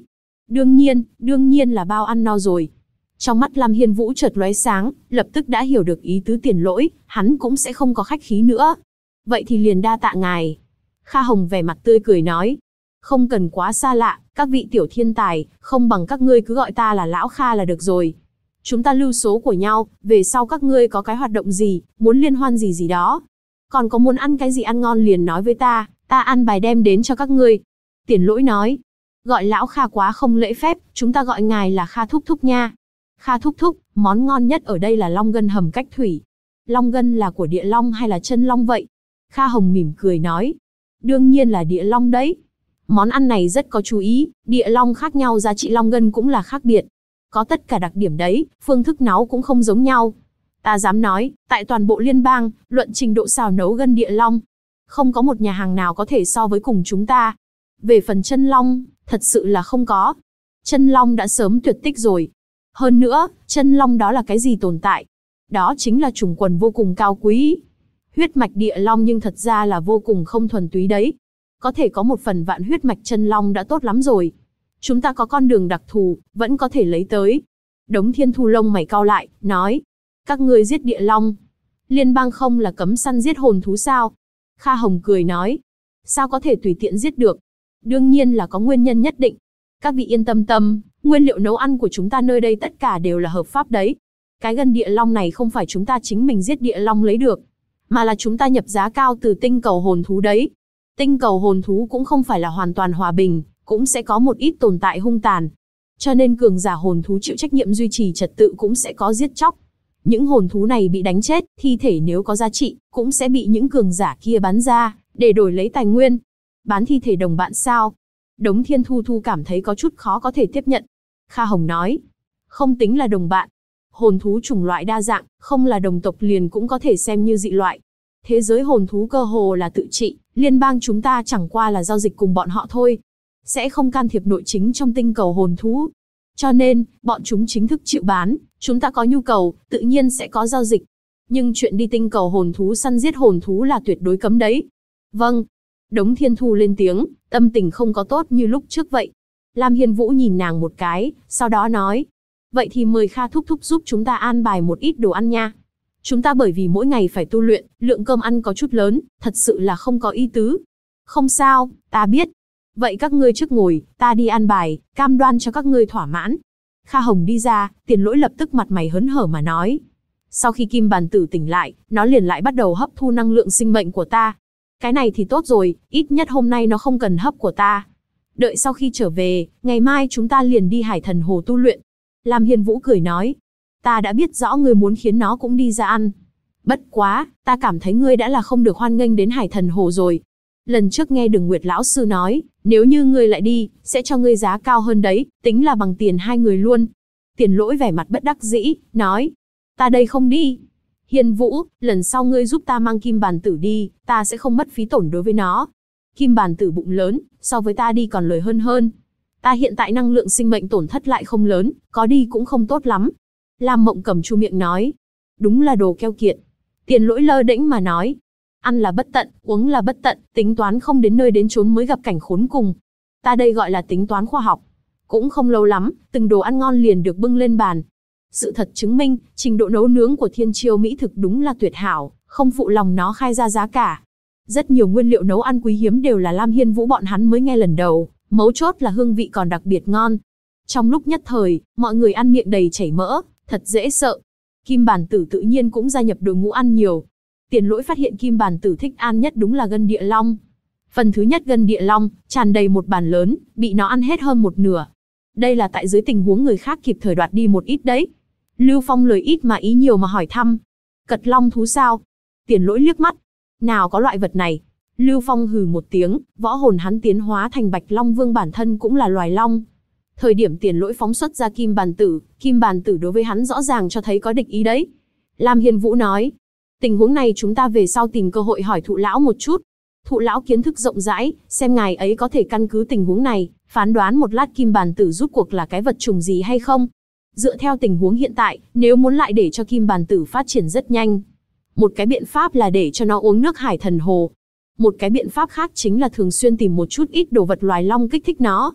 Đương nhiên là bao ăn no rồi. Trong mắt Lam Hiên Vũ chợt lóe sáng, lập tức đã hiểu được ý tứ Tiền Lỗi, hắn cũng sẽ không có khách khí nữa. Vậy thì liền đa tạ ngài. Kha Hồng vẻ mặt tươi cười nói. Không cần quá xa lạ, các vị tiểu thiên tài, không bằng các ngươi cứ gọi ta là Lão Kha là được rồi. Chúng ta lưu số của nhau, về sau các ngươi có cái hoạt động gì, muốn liên hoan gì gì đó. Còn có muốn ăn cái gì ăn ngon liền nói với ta ăn bài đem đến cho các ngươi. Tiền Lỗi nói. Gọi Lão Kha quá không lễ phép, chúng ta gọi ngài là Kha Thúc Thúc nha. Kha Thúc Thúc, món ngon nhất ở đây là long gân hầm cách thủy. Long gân là của địa long hay là chân long vậy? Kha Hồng mỉm cười nói. Đương nhiên là địa long đấy. Món ăn này rất có chú ý, địa long khác nhau giá trị long gân cũng là khác biệt. Có tất cả đặc điểm đấy, phương thức nấu cũng không giống nhau. Ta dám nói, tại toàn bộ liên bang, luận trình độ xào nấu gân địa long, không có một nhà hàng nào có thể so với cùng chúng ta. Về phần chân long, thật sự là không có. Chân long đã sớm tuyệt tích rồi. Hơn nữa, chân long đó là cái gì tồn tại? Đó chính là chủng quần vô cùng cao quý. Huyết mạch địa long nhưng thật ra là vô cùng không thuần túy đấy. Có thể có một phần vạn huyết mạch chân long đã tốt lắm rồi. Chúng ta có con đường đặc thù, vẫn có thể lấy tới. Đống Thiên Thu lông mày cau lại, nói. Các ngươi giết địa long. Liên bang không là cấm săn giết hồn thú sao? Kha Hồng cười nói. Sao có thể tùy tiện giết được? Đương nhiên là có nguyên nhân nhất định. Các vị yên tâm, nguyên liệu nấu ăn của chúng ta nơi đây tất cả đều là hợp pháp đấy. Cái gân địa long này không phải chúng ta chính mình giết địa long lấy được, mà là chúng ta nhập giá cao từ tinh cầu hồn thú đấy. Tinh cầu hồn thú cũng không phải là hoàn toàn hòa bình, cũng sẽ có một ít tồn tại hung tàn. Cho nên cường giả hồn thú chịu trách nhiệm duy trì trật tự cũng sẽ có giết chóc. Những hồn thú này bị đánh chết, thi thể nếu có giá trị, cũng sẽ bị những cường giả kia bán ra, để đổi lấy tài nguyên. Bán thi thể đồng bạn sao? Đống Thiên Thu Thu cảm thấy có chút khó có thể tiếp nhận. Kha Hồng nói, không tính là đồng bạn. Hồn thú chủng loại đa dạng, không là đồng tộc liền cũng có thể xem như dị loại. Thế giới hồn thú cơ hồ là tự trị, liên bang chúng ta chẳng qua là giao dịch cùng bọn họ thôi. Sẽ không can thiệp nội chính trong tinh cầu hồn thú. Cho nên, bọn chúng chính thức chịu bán, chúng ta có nhu cầu, tự nhiên sẽ có giao dịch. Nhưng chuyện đi tinh cầu hồn thú săn giết hồn thú là tuyệt đối cấm đấy. Vâng. Đống Thiên Thu lên tiếng, tâm tình không có tốt như lúc trước vậy. Lam Hiên Vũ nhìn nàng một cái, sau đó nói. Vậy thì mời Kha Thúc Thúc giúp chúng ta an bài một ít đồ ăn nha. Chúng ta bởi vì mỗi ngày phải tu luyện, lượng cơm ăn có chút lớn, thật sự là không có ý tứ. Không sao, ta biết. Vậy các ngươi trước ngồi, ta đi an bài, cam đoan cho các ngươi thỏa mãn. Kha Hồng đi ra, Tiền Lỗi lập tức mặt mày hớn hở mà nói. Sau khi kim bàn tử tỉnh lại, nó liền lại bắt đầu hấp thu năng lượng sinh mệnh của ta. Cái này thì tốt rồi, ít nhất hôm nay nó không cần hấp của ta. Đợi sau khi trở về, ngày mai chúng ta liền đi Hải Thần Hồ tu luyện. Lam Hiên Vũ cười nói. Ta đã biết rõ ngươi muốn khiến nó cũng đi ra ăn. Bất quá, ta cảm thấy ngươi đã là không được hoan nghênh đến Hải Thần Hồ rồi. Lần trước nghe Đường Nguyệt lão sư nói, nếu như ngươi lại đi, sẽ cho ngươi giá cao hơn đấy, tính là bằng tiền hai người luôn. Tiền Lỗi vẻ mặt bất đắc dĩ, nói. Ta đây không đi. Hiên Vũ, lần sau ngươi giúp ta mang kim bàn tử đi, ta sẽ không mất phí tổn đối với nó. Kim bàn tử bụng lớn, so với ta đi còn lời hơn. Ta hiện tại năng lượng sinh mệnh tổn thất lại không lớn, có đi cũng không tốt lắm. Lam Mộng Cầm chu miệng nói. Đúng là đồ keo kiệt. Tiền Lỗi lơ đễnh mà nói. Ăn là bất tận, uống là bất tận, tính toán không đến nơi đến chốn mới gặp cảnh khốn cùng. Ta đây gọi là tính toán khoa học. Cũng không lâu lắm, từng đồ ăn ngon liền được bưng lên bàn. Sự thật chứng minh, trình độ nấu nướng của Thiên Chiêu mỹ thực đúng là tuyệt hảo, không phụ lòng nó khai ra giá cả. Rất nhiều nguyên liệu nấu ăn quý hiếm đều là Lam Hiên Vũ bọn hắn mới nghe lần đầu, mấu chốt là hương vị còn đặc biệt ngon. Trong lúc nhất thời, mọi người ăn miệng đầy chảy mỡ, thật dễ sợ. Kim Bàn Tử tự nhiên cũng gia nhập đội ngũ ăn nhiều. Tiền Lỗi phát hiện Kim Bàn Tử thích ăn nhất đúng là gân địa long. Phần thứ nhất gân địa long, tràn đầy một bàn lớn, bị nó ăn hết hơn một nửa. Đây là tại dưới tình huống người khác kịp thời đoạt đi một ít đấy. Lưu Phong lời ít mà ý nhiều mà hỏi thăm. Cật long thú sao? Tiền Lỗi liếc mắt. Nào có loại vật này. Lưu Phong hừ một tiếng, võ hồn hắn tiến hóa thành Bạch Long Vương bản thân cũng là loài long. Thời điểm Tiền Lỗi phóng xuất ra Kim Bàn Tử đối với hắn rõ ràng cho thấy có địch ý đấy. Lam Hiên Vũ nói. Tình huống này chúng ta về sau tìm cơ hội hỏi Thụ lão một chút. Thụ lão kiến thức rộng rãi, xem ngài ấy có thể căn cứ tình huống này, phán đoán một lát Kim Bàn Tử rút cuộc là cái vật trùng gì hay không. Dựa theo tình huống hiện tại, nếu muốn lại để cho Kim Bàn Tử phát triển rất nhanh, một cái biện pháp là để cho nó uống nước Hải Thần Hồ. Một cái biện pháp khác chính là thường xuyên tìm một chút ít đồ vật loài long kích thích nó.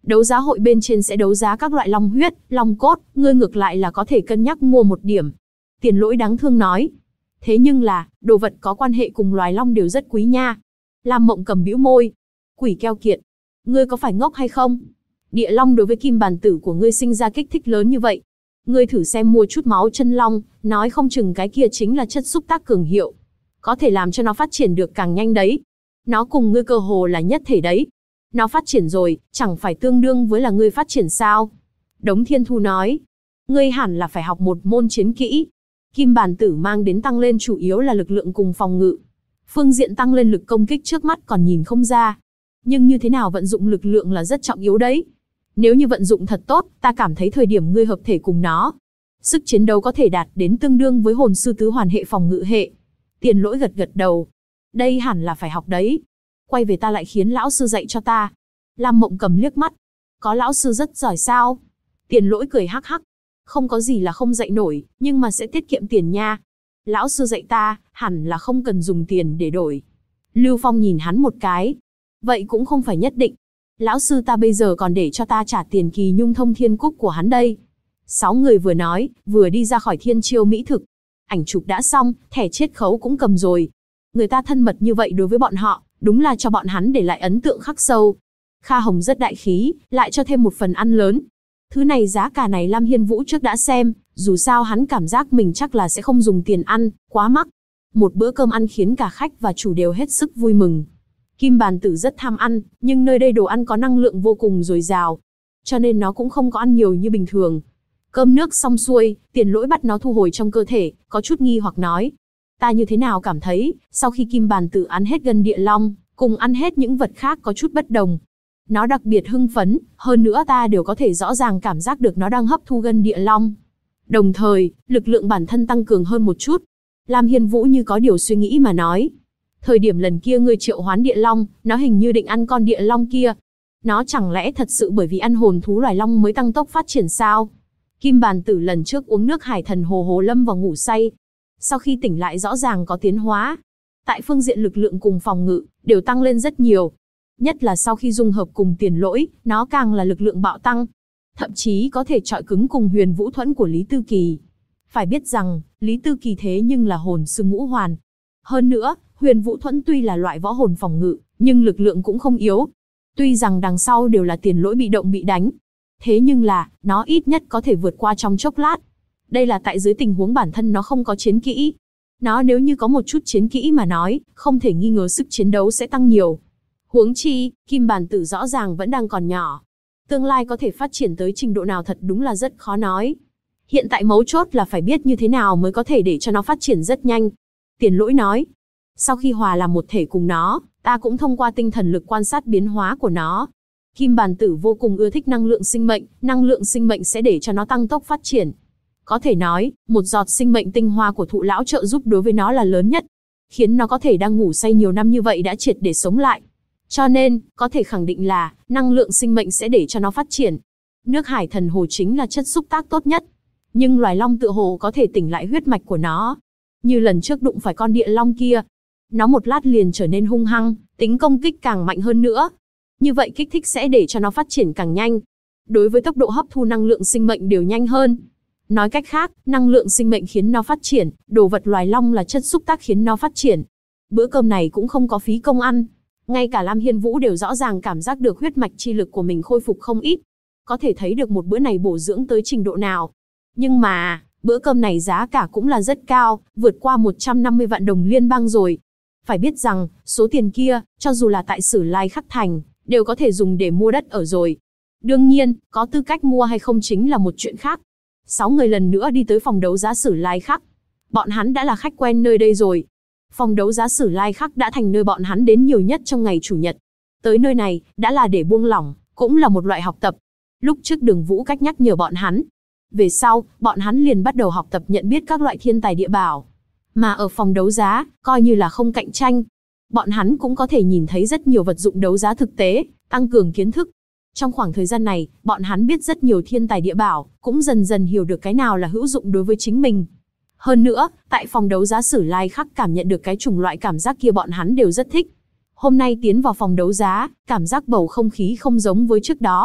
Đấu giá hội bên trên sẽ đấu giá các loại long huyết, long cốt, ngươi ngược lại là có thể cân nhắc mua một điểm. Tiền Lỗi đáng thương nói. Thế nhưng là, đồ vật có quan hệ cùng loài long đều rất quý nha. Lam Mộng Cầm bĩu môi. Quỷ keo kiệt. Ngươi có phải ngốc hay không? Địa long đối với kim bàn tử của ngươi sinh ra kích thích lớn như vậy. Ngươi thử xem mua chút máu chân long, nói không chừng cái kia chính là chất xúc tác cường hiệu. Có thể làm cho nó phát triển được càng nhanh đấy. Nó cùng ngươi cơ hồ là nhất thể đấy. Nó phát triển rồi, chẳng phải tương đương với là ngươi phát triển sao? Đống Thiên Thu nói. Ngươi hẳn là phải học một môn chiến kỹ. Kim bàn tử mang đến tăng lên chủ yếu là lực lượng cùng phòng ngự. Phương diện tăng lên lực công kích trước mắt còn nhìn không ra. Nhưng như thế nào vận dụng lực lượng là rất trọng yếu đấy. Nếu như vận dụng thật tốt, ta cảm thấy thời điểm ngươi hợp thể cùng nó, sức chiến đấu có thể đạt đến tương đương với hồn sư tứ hoàn hệ phòng ngự hệ. Tiền Lỗi gật gật đầu. Đây hẳn là phải học đấy. Quay về ta lại khiến lão sư dạy cho ta. Lam Mộng Cầm liếc mắt. Có lão sư rất giỏi sao? Tiền Lỗi cười hắc hắc. Không có gì là không dạy nổi, nhưng mà sẽ tiết kiệm tiền nha. Lão sư dạy ta, hẳn là không cần dùng tiền để đổi. Lưu Phong nhìn hắn một cái. Vậy cũng không phải nhất định. Lão sư ta bây giờ còn để cho ta trả tiền kỳ nhung thông thiên cúc của hắn đây. 6 người vừa nói, vừa đi ra khỏi Thiên Chiêu mỹ thực. Ảnh chụp đã xong, thẻ chiết khấu cũng cầm rồi. Người ta thân mật như vậy đối với bọn họ, đúng là cho bọn hắn để lại ấn tượng khắc sâu. Kha Hồng rất đại khí, lại cho thêm một phần ăn lớn. Thứ này giá cả này Lam Hiên Vũ trước đã xem, dù sao hắn cảm giác mình chắc là sẽ không dùng tiền ăn, quá mắc. Một bữa cơm ăn khiến cả khách và chủ đều hết sức vui mừng. Kim bàn tử rất tham ăn, nhưng nơi đây đồ ăn có năng lượng vô cùng dồi dào, cho nên nó cũng không có ăn nhiều như bình thường. Cơm nước xong xuôi, Tiền Lỗi bắt nó thu hồi trong cơ thể, có chút nghi hoặc nói. Ta như thế nào cảm thấy, sau khi kim bàn tử ăn hết gân địa long, cùng ăn hết những vật khác có chút bất đồng. Nó đặc biệt hưng phấn, hơn nữa ta đều có thể rõ ràng cảm giác được nó đang hấp thu gân địa long. Đồng thời, lực lượng bản thân tăng cường hơn một chút. Lam Hiên Vũ như có điều suy nghĩ mà nói. Thời điểm lần kia ngươi triệu hoán địa long, nó hình như định ăn con địa long kia. Nó chẳng lẽ thật sự bởi vì ăn hồn thú loài long mới tăng tốc phát triển sao? Kim bàn tử lần trước uống nước hải thần hồ lâm vào ngủ say. Sau khi tỉnh lại rõ ràng có tiến hóa. Tại phương diện lực lượng cùng phòng ngự, đều tăng lên rất nhiều. Nhất là sau khi dung hợp cùng Tiền Lỗi, nó càng là lực lượng bạo tăng. Thậm chí có thể chọi cứng cùng Huyền Vũ Thuẫn của Lý Tư Kỳ. Phải biết rằng, Lý Tư Kỳ thế nhưng là hồn sư ngũ hoàn. Hơn nữa, Huyền Vũ Thuẫn tuy là loại võ hồn phòng ngự, nhưng lực lượng cũng không yếu. Tuy rằng đằng sau đều là Tiền Lỗi bị động bị đánh. Thế nhưng là, nó ít nhất có thể vượt qua trong chốc lát. Đây là tại dưới tình huống bản thân nó không có chiến kỹ. Nó nếu như có một chút chiến kỹ mà nói, không thể nghi ngờ sức chiến đấu sẽ tăng nhiều. Huống chi, kim bàn tử rõ ràng vẫn đang còn nhỏ. Tương lai có thể phát triển tới trình độ nào thật đúng là rất khó nói. Hiện tại mấu chốt là phải biết như thế nào mới có thể để cho nó phát triển rất nhanh. Tiền Lỗi nói, sau khi hòa làm một thể cùng nó, ta cũng thông qua tinh thần lực quan sát biến hóa của nó. Kim bàn tử vô cùng ưa thích năng lượng sinh mệnh sẽ để cho nó tăng tốc phát triển. Có thể nói, một giọt sinh mệnh tinh hoa của thụ lão trợ giúp đối với nó là lớn nhất. Khiến nó có thể đang ngủ say nhiều năm như vậy đã triệt để sống lại. Cho nên, có thể khẳng định là, năng lượng sinh mệnh sẽ để cho nó phát triển. Nước hải thần hồ chính là chất xúc tác tốt nhất. Nhưng loài long tựa hồ có thể tỉnh lại huyết mạch của nó. Như lần trước đụng phải con địa long kia. Nó một lát liền trở nên hung hăng, tính công kích càng mạnh hơn nữa. Như vậy kích thích sẽ để cho nó phát triển càng nhanh. Đối với tốc độ hấp thu năng lượng sinh mệnh đều nhanh hơn. Nói cách khác, năng lượng sinh mệnh khiến nó phát triển, đồ vật loài long là chất xúc tác khiến nó phát triển. Bữa cơm này cũng không có phí công ăn. Ngay cả Lam Hiên Vũ đều rõ ràng cảm giác được huyết mạch chi lực của mình khôi phục không ít. Có thể thấy được một bữa này bổ dưỡng tới trình độ nào. Nhưng mà, bữa cơm này giá cả cũng là rất cao, vượt qua 150 vạn đồng liên bang rồi. Phải biết rằng, số tiền kia, cho dù là tại Sử Lai Khắc Thành, đều có thể dùng để mua đất ở rồi. Đương nhiên, có tư cách mua hay không chính là một chuyện khác. 6 người lần nữa đi tới phòng đấu giá Sử Lai Khắc. Bọn hắn đã là khách quen nơi đây rồi. Phòng đấu giá Sử Lai Khắc đã thành nơi bọn hắn đến nhiều nhất trong ngày chủ nhật. Tới nơi này, đã là để buông lỏng, cũng là một loại học tập. Lúc trước Đường Vũ Cách nhắc nhở bọn hắn. Về sau, bọn hắn liền bắt đầu học tập nhận biết các loại thiên tài địa bảo. Mà ở phòng đấu giá, coi như là không cạnh tranh. Bọn hắn cũng có thể nhìn thấy rất nhiều vật dụng đấu giá thực tế, tăng cường kiến thức. Trong khoảng thời gian này, bọn hắn biết rất nhiều thiên tài địa bảo, cũng dần dần hiểu được cái nào là hữu dụng đối với chính mình. Hơn nữa, tại phòng đấu giá Sử Lai Khắc cảm nhận được cái chủng loại cảm giác kia bọn hắn đều rất thích. Hôm nay tiến vào phòng đấu giá, cảm giác bầu không khí không giống với trước đó.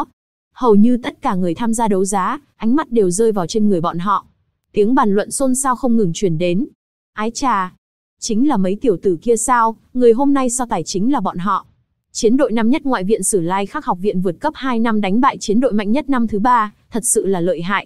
Hầu như tất cả người tham gia đấu giá, ánh mắt đều rơi vào trên người bọn họ. Tiếng bàn luận xôn xao không ngừng truyền đến. Ái chà, chính là mấy tiểu tử kia sao, người hôm nay so tài chính là bọn họ. Chiến đội năm nhất Ngoại viện Sử Lai Khắc học viện vượt cấp 2 năm đánh bại chiến đội mạnh nhất năm thứ 3, thật sự là lợi hại.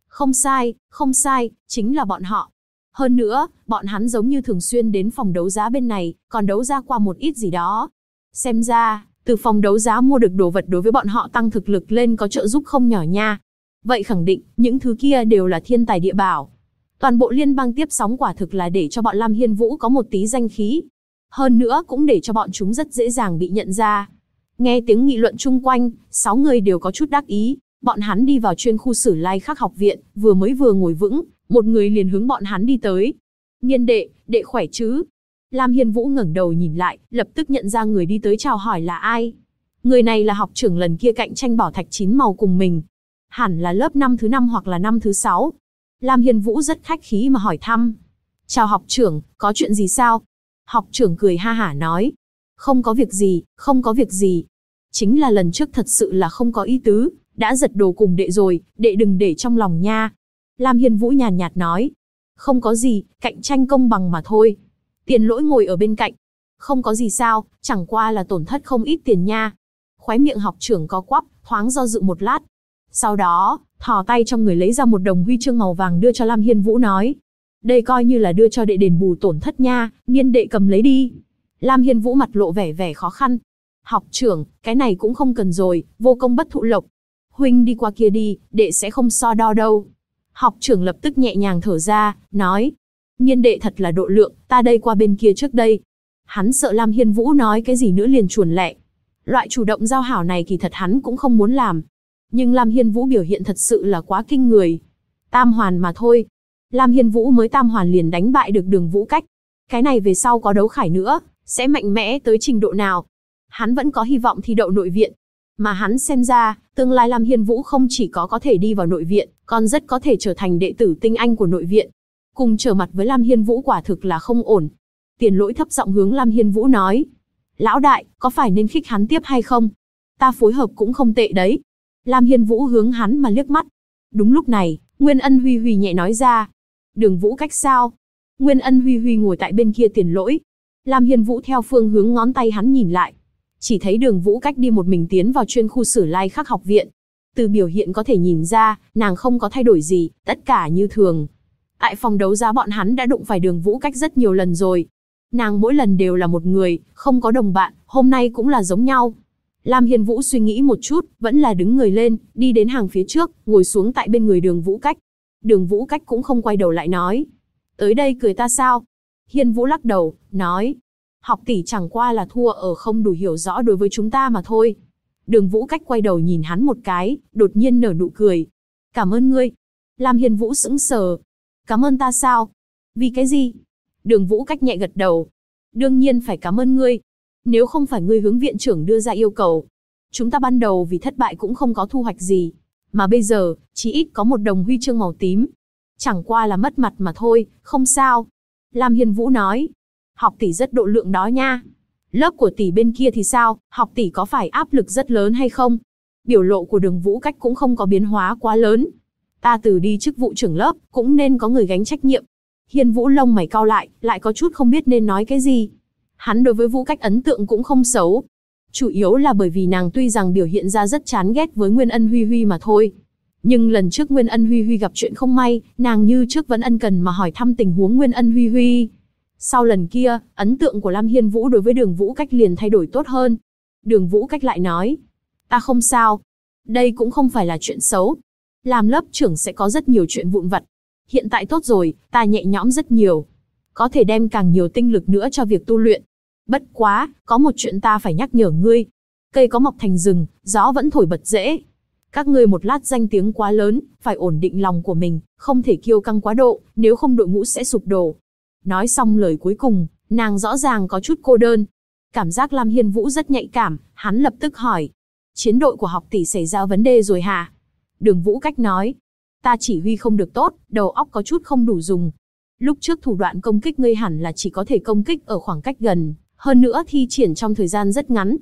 Không sai, chính là bọn họ. Hơn nữa, bọn hắn giống như thường xuyên đến phòng đấu giá bên này, còn đấu giá qua một ít gì đó. Xem ra, từ phòng đấu giá mua được đồ vật đối với bọn họ tăng thực lực lên có trợ giúp không nhỏ nha. Vậy khẳng định, những thứ kia đều là thiên tài địa bảo. Toàn bộ liên bang tiếp sóng quả thực là để cho bọn Lam Hiên Vũ có một tí danh khí. Hơn nữa cũng để cho bọn chúng rất dễ dàng bị nhận ra. Nghe tiếng nghị luận chung quanh, 6 người đều có chút đắc ý. Bọn hắn đi vào chuyên khu Sử Lai Khắc học viện, vừa ngồi vững, một người liền hướng bọn hắn đi tới. Niên đệ, đệ khỏe chứ? Lam Hiên Vũ ngẩng đầu nhìn lại, lập tức nhận ra người đi tới chào hỏi là ai. Người này là học trưởng lần kia cạnh tranh bảo thạch 9 màu cùng mình. Hẳn là lớp năm thứ 5 hoặc là năm thứ 6. Lam Hiên Vũ rất khách khí mà hỏi thăm. Chào học trưởng, có chuyện gì sao? Học trưởng cười ha hả nói. Không có việc gì. Chính là lần trước thật sự là không có ý tứ, đã giật đồ cùng đệ rồi, đệ đừng để trong lòng nha. Lam Hiên Vũ nhàn nhạt nói. Không có gì, cạnh tranh công bằng mà thôi. Tiền Lỗi ngồi ở bên cạnh. Không có gì sao, chẳng qua là tổn thất không ít tiền nha. Khóe miệng học trưởng có quắp, thoáng do dự một lát. Sau đó, thò tay trong người lấy ra một đồng huy chương màu vàng đưa cho Lam Hiên Vũ nói. Đây coi như là đưa cho đệ đền bù tổn thất nha, Niên đệ cầm lấy đi. Lam Hiên Vũ mặt lộ vẻ khó khăn. Học trưởng, cái này cũng không cần rồi, vô công bất thụ lộc. Huynh đi qua kia đi, đệ sẽ không so đo đâu. Học trưởng lập tức nhẹ nhàng thở ra, nói. Niên đệ thật là độ lượng, ta đây qua bên kia trước đây. Hắn sợ Lam Hiên Vũ nói cái gì nữa liền chuồn lẹ. Loại chủ động giao hảo này kỳ thật hắn cũng không muốn làm. Nhưng Lam Hiên Vũ biểu hiện thật sự là quá kinh người. Tam hoàn mà thôi. Lam Hiên Vũ mới tam hoàn liền đánh bại được Đường Vũ Cách. Cái này về sau có đấu khải nữa, sẽ mạnh mẽ tới trình độ nào? Hắn vẫn có hy vọng thi đậu nội viện. Mà hắn xem ra, tương lai Lam Hiên Vũ không chỉ có thể đi vào nội viện, còn rất có thể trở thành đệ tử tinh anh của nội viện. Cùng trở mặt với Lam Hiên Vũ quả thực là không ổn. Tiền Lỗi thấp giọng hướng Lam Hiên Vũ nói. Lão đại, có phải nên khích hắn tiếp hay không? Ta phối hợp cũng không tệ đấy. Lam Hiên Vũ hướng hắn mà liếc mắt. Đúng lúc này, Nguyên Ân Huy Huy nhẹ nói ra. Đường Vũ Cách sao? Nguyên Ân Huy Huy ngồi tại bên kia Tiền Lỗi. Lam Hiên Vũ theo phương hướng ngón tay hắn nhìn lại. Chỉ thấy Đường Vũ Cách đi một mình tiến vào chuyên khu Sử Lai Khắc học viện. Từ biểu hiện có thể nhìn ra, nàng không có thay đổi gì, tất cả như thường. Tại phòng đấu giá bọn hắn đã đụng phải Đường Vũ Cách rất nhiều lần rồi. Nàng mỗi lần đều là một người, không có đồng bạn, hôm nay cũng là giống nhau. Lam Hiên Vũ suy nghĩ một chút, vẫn là đứng người lên, đi đến hàng phía trước, ngồi xuống tại bên người Đường Vũ Cách. Đường Vũ Cách cũng không quay đầu lại nói. Tới đây cười ta sao? Hiên Vũ lắc đầu, nói. Học tỷ chẳng qua là thua ở không đủ hiểu rõ đối với chúng ta mà thôi. Đường Vũ Cách quay đầu nhìn hắn một cái, đột nhiên nở nụ cười. Cảm ơn ngươi. Lam Hiên Vũ sững sờ. Cảm ơn ta sao? Vì cái gì? Đường Vũ Cách nhẹ gật đầu. Đương nhiên phải cảm ơn ngươi. Nếu không phải ngươi hướng viện trưởng đưa ra yêu cầu, chúng ta ban đầu vì thất bại cũng không có thu hoạch gì. Mà bây giờ, chỉ ít có một đồng huy chương màu tím. Chẳng qua là mất mặt mà thôi, không sao. Lam Hiên Vũ nói. Học tỷ rất độ lượng đó nha. Lớp của tỷ bên kia thì sao, học tỷ có phải áp lực rất lớn hay không? Biểu lộ của Đường Vũ Cách cũng không có biến hóa quá lớn. Ta từ đi chức vụ trưởng lớp, cũng nên có người gánh trách nhiệm. Hiên Vũ lông mày cau lại có chút không biết nên nói cái gì. Hắn đối với Vũ Cách ấn tượng cũng không xấu. Chủ yếu là bởi vì nàng tuy rằng biểu hiện ra rất chán ghét với Nguyên Ân Huy Huy mà thôi. Nhưng lần trước Nguyên Ân Huy Huy gặp chuyện không may, nàng như trước vẫn ân cần mà hỏi thăm tình huống Nguyên Ân Huy Huy. Sau lần kia, ấn tượng của Lam Hiên Vũ đối với Đường Vũ Cách liền thay đổi tốt hơn. Đường Vũ Cách lại nói. Ta không sao. Đây cũng không phải là chuyện xấu. Làm lớp trưởng sẽ có rất nhiều chuyện vụn vặt. Hiện tại tốt rồi, ta nhẹ nhõm rất nhiều. Có thể đem càng nhiều tinh lực nữa cho việc tu luyện. Bất quá, có một chuyện ta phải nhắc nhở ngươi. Cây có mọc thành rừng, gió vẫn thổi bật rễ. Các ngươi một lát danh tiếng quá lớn, phải ổn định lòng của mình, không thể kiêu căng quá độ, nếu không đội ngũ sẽ sụp đổ. Nói xong lời cuối cùng, nàng rõ ràng có chút cô đơn. Cảm giác Lam Hiên Vũ rất nhạy cảm, hắn lập tức hỏi. Chiến đội của học tỷ xảy ra vấn đề rồi hả? Đường Vũ Cách nói. Ta chỉ huy không được tốt, đầu óc có chút không đủ dùng. Lúc trước thủ đoạn công kích ngươi hẳn là chỉ có thể công kích ở khoảng cách gần, hơn nữa thi triển trong thời gian rất ngắn.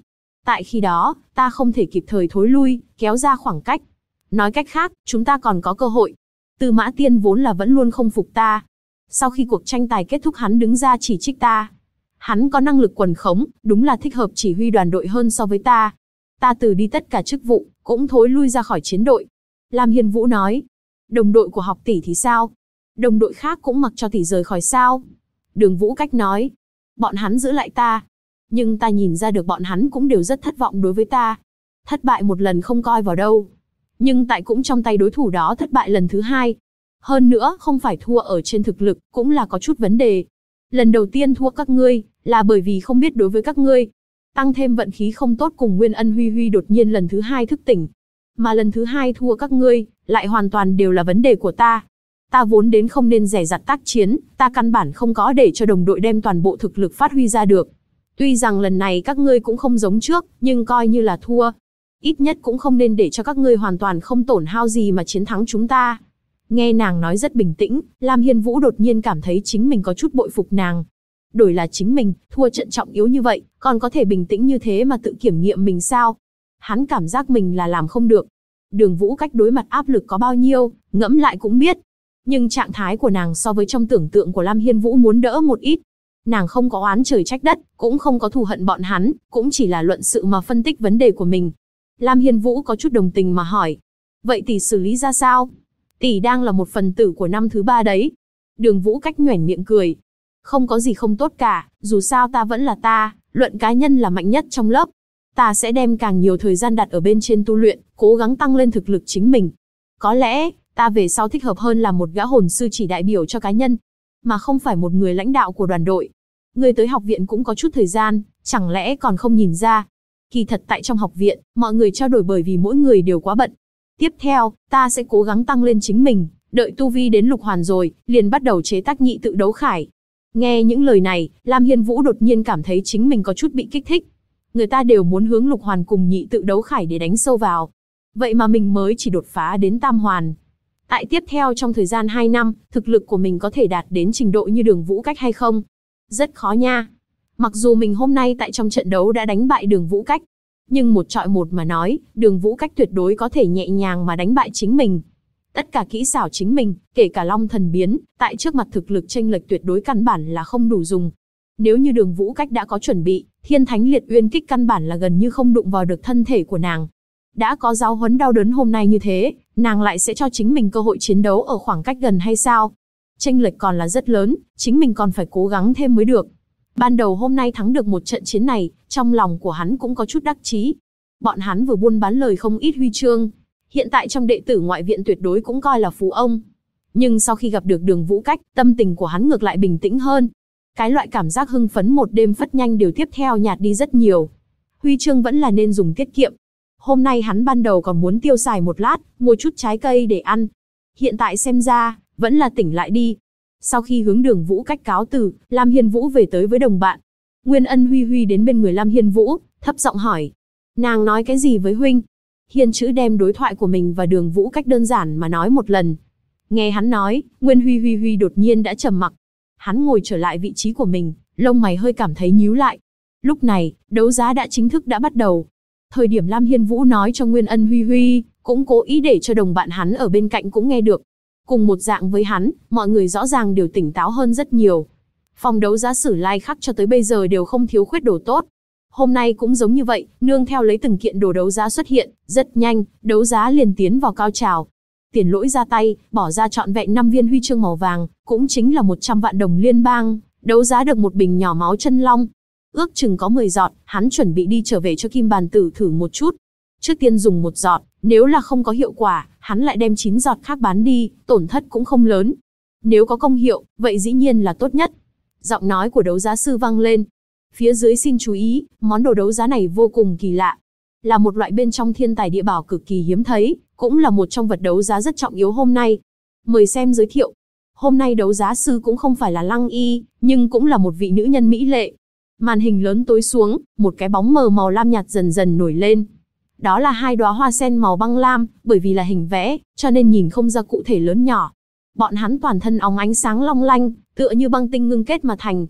Tại khi đó, ta không thể kịp thời thối lui, kéo ra khoảng cách. Nói cách khác, chúng ta còn có cơ hội. Tư Mã Tiên vốn là vẫn luôn không phục ta. Sau khi cuộc tranh tài kết thúc hắn đứng ra chỉ trích ta. Hắn có năng lực quần khống, đúng là thích hợp chỉ huy đoàn đội hơn so với ta. Ta từ đi tất cả chức vụ, cũng thối lui ra khỏi chiến đội. Lam Hiên Vũ nói. Đồng đội của học tỷ thì sao? Đồng đội khác cũng mặc cho tỷ rời khỏi sao? Đường Vũ Cách nói. Bọn hắn giữ lại ta. Nhưng ta nhìn ra được bọn hắn cũng đều rất thất vọng đối với ta. Thất bại một lần không coi vào đâu. Nhưng tại cũng trong tay đối thủ đó thất bại lần thứ hai. Hơn nữa, không phải thua ở trên thực lực, cũng là có chút vấn đề. Lần đầu tiên thua các ngươi, là bởi vì không biết đối với các ngươi. Tăng thêm vận khí không tốt cùng Nguyên Ân Huy Huy đột nhiên lần thứ hai thức tỉnh. Mà lần thứ hai thua các ngươi, lại hoàn toàn đều là vấn đề của ta. Ta vốn đến không nên dè dặt tác chiến, ta căn bản không có để cho đồng đội đem toàn bộ thực lực phát huy ra được. Tuy rằng lần này các ngươi cũng không giống trước, nhưng coi như là thua. Ít nhất cũng không nên để cho các ngươi hoàn toàn không tổn hao gì mà chiến thắng chúng ta. Nghe nàng nói rất bình tĩnh, Lam Hiên Vũ đột nhiên cảm thấy chính mình có chút bội phục nàng. Đổi là chính mình, thua trận trọng yếu như vậy, còn có thể bình tĩnh như thế mà tự kiểm nghiệm mình sao? Hắn cảm giác mình là làm không được. Đường Vũ Cách đối mặt áp lực có bao nhiêu, ngẫm lại cũng biết. Nhưng trạng thái của nàng so với trong tưởng tượng của Lam Hiên Vũ muốn đỡ một ít. Nàng không có oán trời trách đất, cũng không có thù hận bọn hắn, cũng chỉ là luận sự mà phân tích vấn đề của mình. Lam Hiên Vũ có chút đồng tình mà hỏi. Vậy tỷ xử lý ra sao? Tỷ đang là một phần tử của năm thứ 3 đấy. Đường Vũ Cách nhoẻn miệng cười. Không có gì không tốt cả, dù sao ta vẫn là ta, luận cá nhân là mạnh nhất trong lớp. Ta sẽ đem càng nhiều thời gian đặt ở bên trên tu luyện, cố gắng tăng lên thực lực chính mình. Có lẽ, ta về sau thích hợp hơn là một gã hồn sư chỉ đại biểu cho cá nhân, mà không phải một người lãnh đạo của đoàn đội. Ngươi tới học viện cũng có chút thời gian, chẳng lẽ còn không nhìn ra? Kỳ thật tại trong học viện, mọi người trao đổi bởi vì mỗi người đều quá bận. Tiếp theo, ta sẽ cố gắng tăng lên chính mình, đợi tu vi đến lục hoàn rồi, liền bắt đầu chế tác nhị tự đấu khải. Nghe những lời này, Lam Hiên Vũ đột nhiên cảm thấy chính mình có chút bị kích thích. Người ta đều muốn hướng lục hoàn cùng nhị tự đấu khải để đánh sâu vào. Vậy mà mình mới chỉ đột phá đến tam hoàn. Tại tiếp theo trong thời gian 2 năm, thực lực của mình có thể đạt đến trình độ như Đường Vũ Cách hay không? Rất khó nha. Mặc dù mình hôm nay tại trong trận đấu đã đánh bại Đường Vũ Cách, nhưng một chọi một mà nói, Đường Vũ Cách tuyệt đối có thể nhẹ nhàng mà đánh bại chính mình. Tất cả kỹ xảo chính mình, kể cả Long Thần Biến, tại trước mặt thực lực chênh lệch tuyệt đối căn bản là không đủ dùng. Nếu như Đường Vũ Cách đã có chuẩn bị, Thiên Thánh Liệt Uyên Kích căn bản là gần như không đụng vào được thân thể của nàng. Đã có giáo huấn đau đớn hôm nay như thế, nàng lại sẽ cho chính mình cơ hội chiến đấu ở khoảng cách gần hay sao? Chênh lệch còn là rất lớn, chính mình còn phải cố gắng thêm mới được. Ban đầu hôm nay thắng được một trận chiến này, trong lòng của hắn cũng có chút đắc chí. Bọn hắn vừa buôn bán lời không ít huy chương. Hiện tại trong đệ tử ngoại viện tuyệt đối cũng coi là phú ông. Nhưng sau khi gặp được Đường Vũ Cách, tâm tình của hắn ngược lại bình tĩnh hơn. Cái loại cảm giác hưng phấn một đêm phất nhanh điều tiếp theo nhạt đi rất nhiều. Huy chương vẫn là nên dùng tiết kiệm. Hôm nay hắn ban đầu còn muốn tiêu xài một lát, mua chút trái cây để ăn. Hiện tại xem ra, vẫn là tỉnh lại đi. Sau khi hướng Đường Vũ Cách cáo từ, Lam Hiên Vũ về tới với đồng bạn. Nguyên Ân Huy Huy đến bên người Lam Hiên Vũ, thấp giọng hỏi. Nàng nói cái gì với huynh? Hiên chữ đem đối thoại của mình và Đường Vũ Cách đơn giản mà nói một lần. Nghe hắn nói, Nguyên Huy Huy đột nhiên đã trầm mặc. Hắn ngồi trở lại vị trí của mình, lông mày hơi cảm thấy nhíu lại. Lúc này, đấu giá đã chính thức đã bắt đầu. Thời điểm Lam Hiên Vũ nói cho Nguyên Ân Huy Huy, cũng cố ý để cho đồng bạn hắn ở bên cạnh cũng nghe được. Cùng một dạng với hắn, mọi người rõ ràng đều tỉnh táo hơn rất nhiều. Phòng đấu giá Sử Lai Khắc cho tới bây giờ đều không thiếu khuyết đồ tốt. Hôm nay cũng giống như vậy, nương theo lấy từng kiện đồ đấu giá xuất hiện, rất nhanh, đấu giá liền tiến vào cao trào. Tiền Lỗi ra tay, bỏ ra trọn vẹn 5 viên huy chương màu vàng, cũng chính là 100 vạn đồng liên bang, đấu giá được một bình nhỏ máu chân long. Ước chừng có 10 giọt, hắn chuẩn bị đi trở về cho Kim Bàn Tử thử một chút. Trước tiên dùng 1 giọt, nếu là không có hiệu quả, hắn lại đem 9 giọt khác bán đi, tổn thất cũng không lớn. Nếu có công hiệu, vậy dĩ nhiên là tốt nhất. Giọng nói của đấu giá sư vang lên. Phía dưới xin chú ý, món đồ đấu giá này vô cùng kỳ lạ. Là một loại bên trong thiên tài địa bảo cực kỳ hiếm thấy, cũng là một trong vật đấu giá rất trọng yếu hôm nay. Mời xem giới thiệu. Hôm nay đấu giá sư cũng không phải là Lăng Y, nhưng cũng là một vị nữ nhân mỹ lệ. Màn hình lớn tối xuống, một cái bóng mờ màu lam nhạt dần dần nổi lên. Đó là 2 đóa hoa sen màu băng lam, bởi vì là hình vẽ, cho nên nhìn không ra cụ thể lớn nhỏ. Bọn hắn toàn thân óng ánh sáng long lanh, tựa như băng tinh ngưng kết mà thành.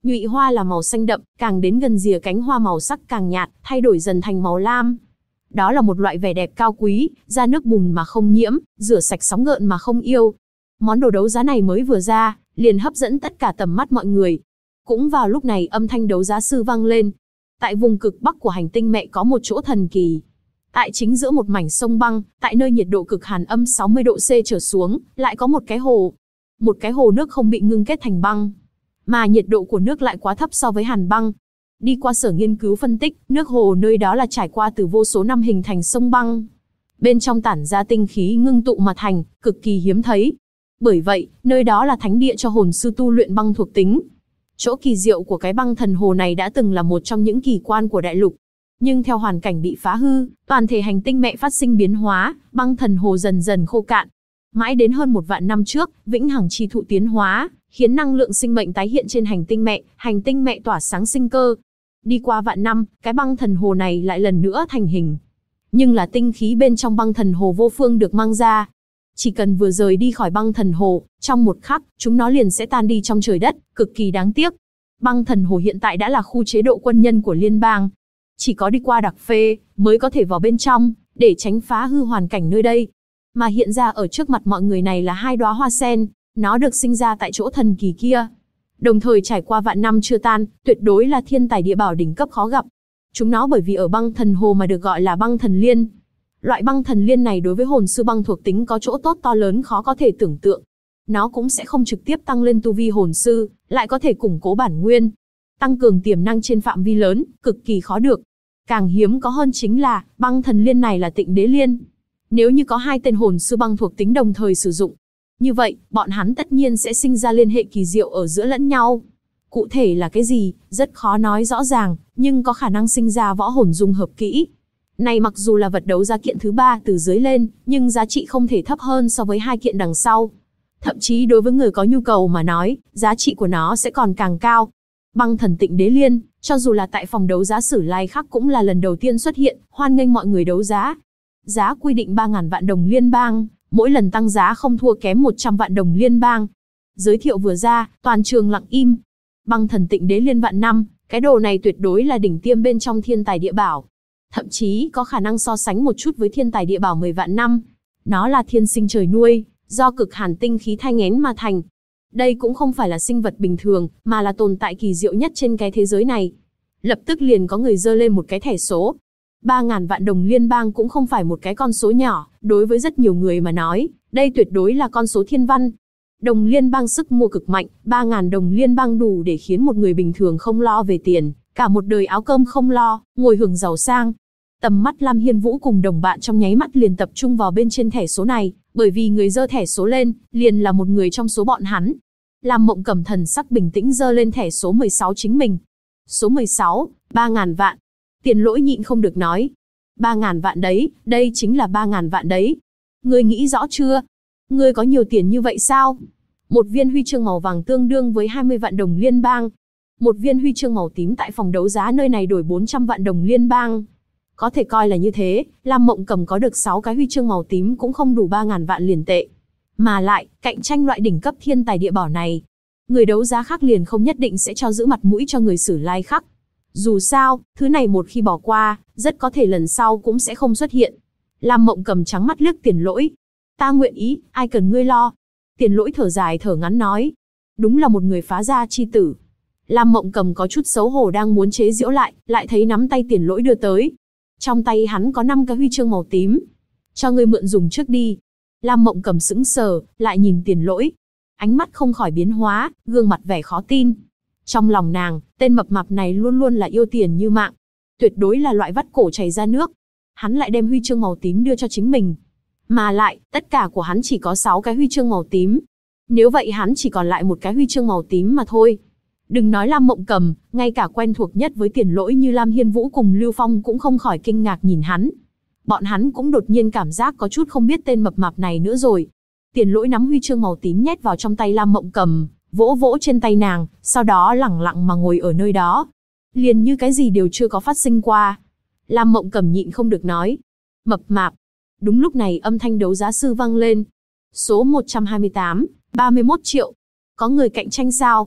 Nhụy hoa là màu xanh đậm, càng đến gần rìa cánh hoa màu sắc càng nhạt, thay đổi dần thành màu lam. Đó là một loại vẻ đẹp cao quý, ra nước bùn mà không nhiễm, rửa sạch sóng gợn mà không yêu. Món đồ đấu giá này mới vừa ra, liền hấp dẫn tất cả tầm mắt mọi người. Cũng vào lúc này âm thanh đấu giá sư vang lên. Tại vùng cực bắc của hành tinh mẹ có một chỗ thần kỳ. Tại chính giữa một mảnh sông băng, tại nơi nhiệt độ cực hàn âm 60 độ C trở xuống, lại có một cái hồ. Một cái hồ nước không bị ngưng kết thành băng, mà nhiệt độ của nước lại quá thấp so với hàn băng. Đi qua sở nghiên cứu phân tích, nước hồ nơi đó là trải qua từ vô số năm hình thành sông băng. Bên trong tản ra tinh khí ngưng tụ mà thành, cực kỳ hiếm thấy. Bởi vậy, nơi đó là thánh địa cho hồn sư tu luyện băng thuộc tính. Chỗ kỳ diệu của cái băng thần hồ này đã từng là một trong những kỳ quan của đại lục. Nhưng theo hoàn cảnh bị phá hư, toàn thể hành tinh mẹ phát sinh biến hóa, băng thần hồ dần dần khô cạn. Mãi đến hơn 1 vạn năm trước, vĩnh hằng chi thụ tiến hóa, khiến năng lượng sinh mệnh tái hiện trên hành tinh mẹ tỏa sáng sinh cơ. Đi qua vạn năm, cái băng thần hồ này lại lần nữa thành hình. Nhưng là tinh khí bên trong băng thần hồ vô phương được mang ra. Chỉ cần vừa rời đi khỏi băng thần hồ, trong một khắc, chúng nó liền sẽ tan đi trong trời đất, cực kỳ đáng tiếc. Băng thần hồ hiện tại đã là khu chế độ quân nhân của liên bang. Chỉ có đi qua đặc phê, mới có thể vào bên trong, để tránh phá hư hoàn cảnh nơi đây. Mà hiện ra ở trước mặt mọi người này là 2 đóa hoa sen, nó được sinh ra tại chỗ thần kỳ kia. Đồng thời trải qua vạn năm chưa tan, tuyệt đối là thiên tài địa bảo đỉnh cấp khó gặp. Chúng nó bởi vì ở băng thần hồ mà được gọi là băng thần liên. Loại băng thần liên này đối với hồn sư băng thuộc tính có chỗ tốt to lớn khó có thể tưởng tượng. Nó cũng sẽ không trực tiếp tăng lên tu vi hồn sư, lại có thể củng cố bản nguyên, tăng cường tiềm năng trên phạm vi lớn, cực kỳ khó được. Càng hiếm có hơn chính là, băng thần liên này là Tịnh Đế Liên. Nếu như có 2 tên hồn sư băng thuộc tính đồng thời sử dụng, như vậy, bọn hắn tất nhiên sẽ sinh ra liên hệ kỳ diệu ở giữa lẫn nhau. Cụ thể là cái gì, rất khó nói rõ ràng, nhưng có khả năng sinh ra võ hồn dung hợp kỹ. Này mặc dù là vật đấu giá kiện thứ 3 từ dưới lên, nhưng giá trị không thể thấp hơn so với 2 kiện đằng sau. Thậm chí đối với người có nhu cầu mà nói, giá trị của nó sẽ còn càng cao. Băng thần Tịnh Đế Liên, cho dù là tại phòng đấu giá Sử Lai Khắc cũng là lần đầu tiên xuất hiện, hoan nghênh mọi người đấu giá. Giá quy định 3.000 vạn đồng liên bang, mỗi lần tăng giá không thua kém 100 vạn đồng liên bang. Giới thiệu vừa ra, toàn trường lặng im. Băng thần Tịnh Đế Liên vạn năm, cái đồ này tuyệt đối là đỉnh tiêm bên trong thiên tài địa bảo. Thậm chí có khả năng so sánh một chút với thiên tài địa bảo 10 vạn năm. Nó là thiên sinh trời nuôi, do cực hàn tinh khí thai nghén mà thành. Đây cũng không phải là sinh vật bình thường, mà là tồn tại kỳ diệu nhất trên cái thế giới này. Lập tức liền có người giơ lên một cái thẻ số. 3.000 vạn đồng liên bang cũng không phải một cái con số nhỏ, đối với rất nhiều người mà nói, đây tuyệt đối là con số thiên văn. Đồng liên bang sức mua cực mạnh, 3.000 đồng liên bang đủ để khiến một người bình thường không lo về tiền, cả một đời áo cơm không lo, ngồi hưởng giàu sang. Tầm mắt Lam Hiên Vũ cùng đồng bạn trong nháy mắt liền tập trung vào bên trên thẻ số này, bởi vì người giơ thẻ số lên, liền là một người trong số bọn hắn. Lam Mộng Cầm thần sắc bình tĩnh giơ lên thẻ số 16 chính mình. Số 16, 3.000 vạn. Tiền Lỗi nhịn không được nói. 3.000 vạn đấy, đây chính là 3.000 vạn đấy. Ngươi nghĩ rõ chưa? Ngươi có nhiều tiền như vậy sao? Một viên huy chương màu vàng tương đương với 20 vạn đồng liên bang. Một viên huy chương màu tím tại phòng đấu giá nơi này đổi 400 vạn đồng liên bang. Có thể coi là như thế, Lam Mộng Cầm có được 6 cái huy chương màu tím cũng không đủ 3.000 vạn liền tệ. Mà lại, cạnh tranh loại đỉnh cấp thiên tài địa bảo này, người đấu giá khác liền không nhất định sẽ cho giữ mặt mũi cho người Sử Lai Khắc. Dù sao, thứ này một khi bỏ qua, rất có thể lần sau cũng sẽ không xuất hiện. Lam Mộng Cầm trắng mắt liếc Tiền Lỗi. Ta nguyện ý, ai cần ngươi lo. Tiền Lỗi thở dài thở ngắn nói. Đúng là một người phá gia chi tử. Lam Mộng Cầm có chút xấu hổ đang muốn chế giễu lại thấy nắm tay Tiền Lỗi đưa tới. Trong tay hắn có 5 cái huy chương màu tím. Cho ngươi mượn dùng trước đi. Lam Mộng Cầm sững sờ, lại nhìn Tiền Lỗi. Ánh mắt không khỏi biến hóa, gương mặt vẻ khó tin. Trong lòng nàng, tên mập mạp này luôn luôn là yêu tiền như mạng. Tuyệt đối là loại vắt cổ chảy ra nước. Hắn lại đem huy chương màu tím đưa cho chính mình. Mà lại, tất cả của hắn chỉ có 6 cái huy chương màu tím. Nếu vậy hắn chỉ còn lại một cái huy chương màu tím mà thôi. Đừng nói Lam Mộng Cầm, ngay cả quen thuộc nhất với Tiền Lỗi như Lam Hiên Vũ cùng Lưu Phong cũng không khỏi kinh ngạc nhìn hắn. Bọn hắn cũng đột nhiên cảm giác có chút không biết tên mập mạp này nữa rồi. Tiền Lỗi nắm huy chương màu tím nhét vào trong tay Lam Mộng Cầm, vỗ vỗ trên tay nàng, sau đó lẳng lặng mà ngồi ở nơi đó. Liền như cái gì đều chưa có phát sinh qua. Lam Mộng Cầm nhịn không được nói. Mập mạp. Đúng lúc này âm thanh đấu giá sư vang lên. Số 128, 31 triệu. Có người cạnh tranh sao?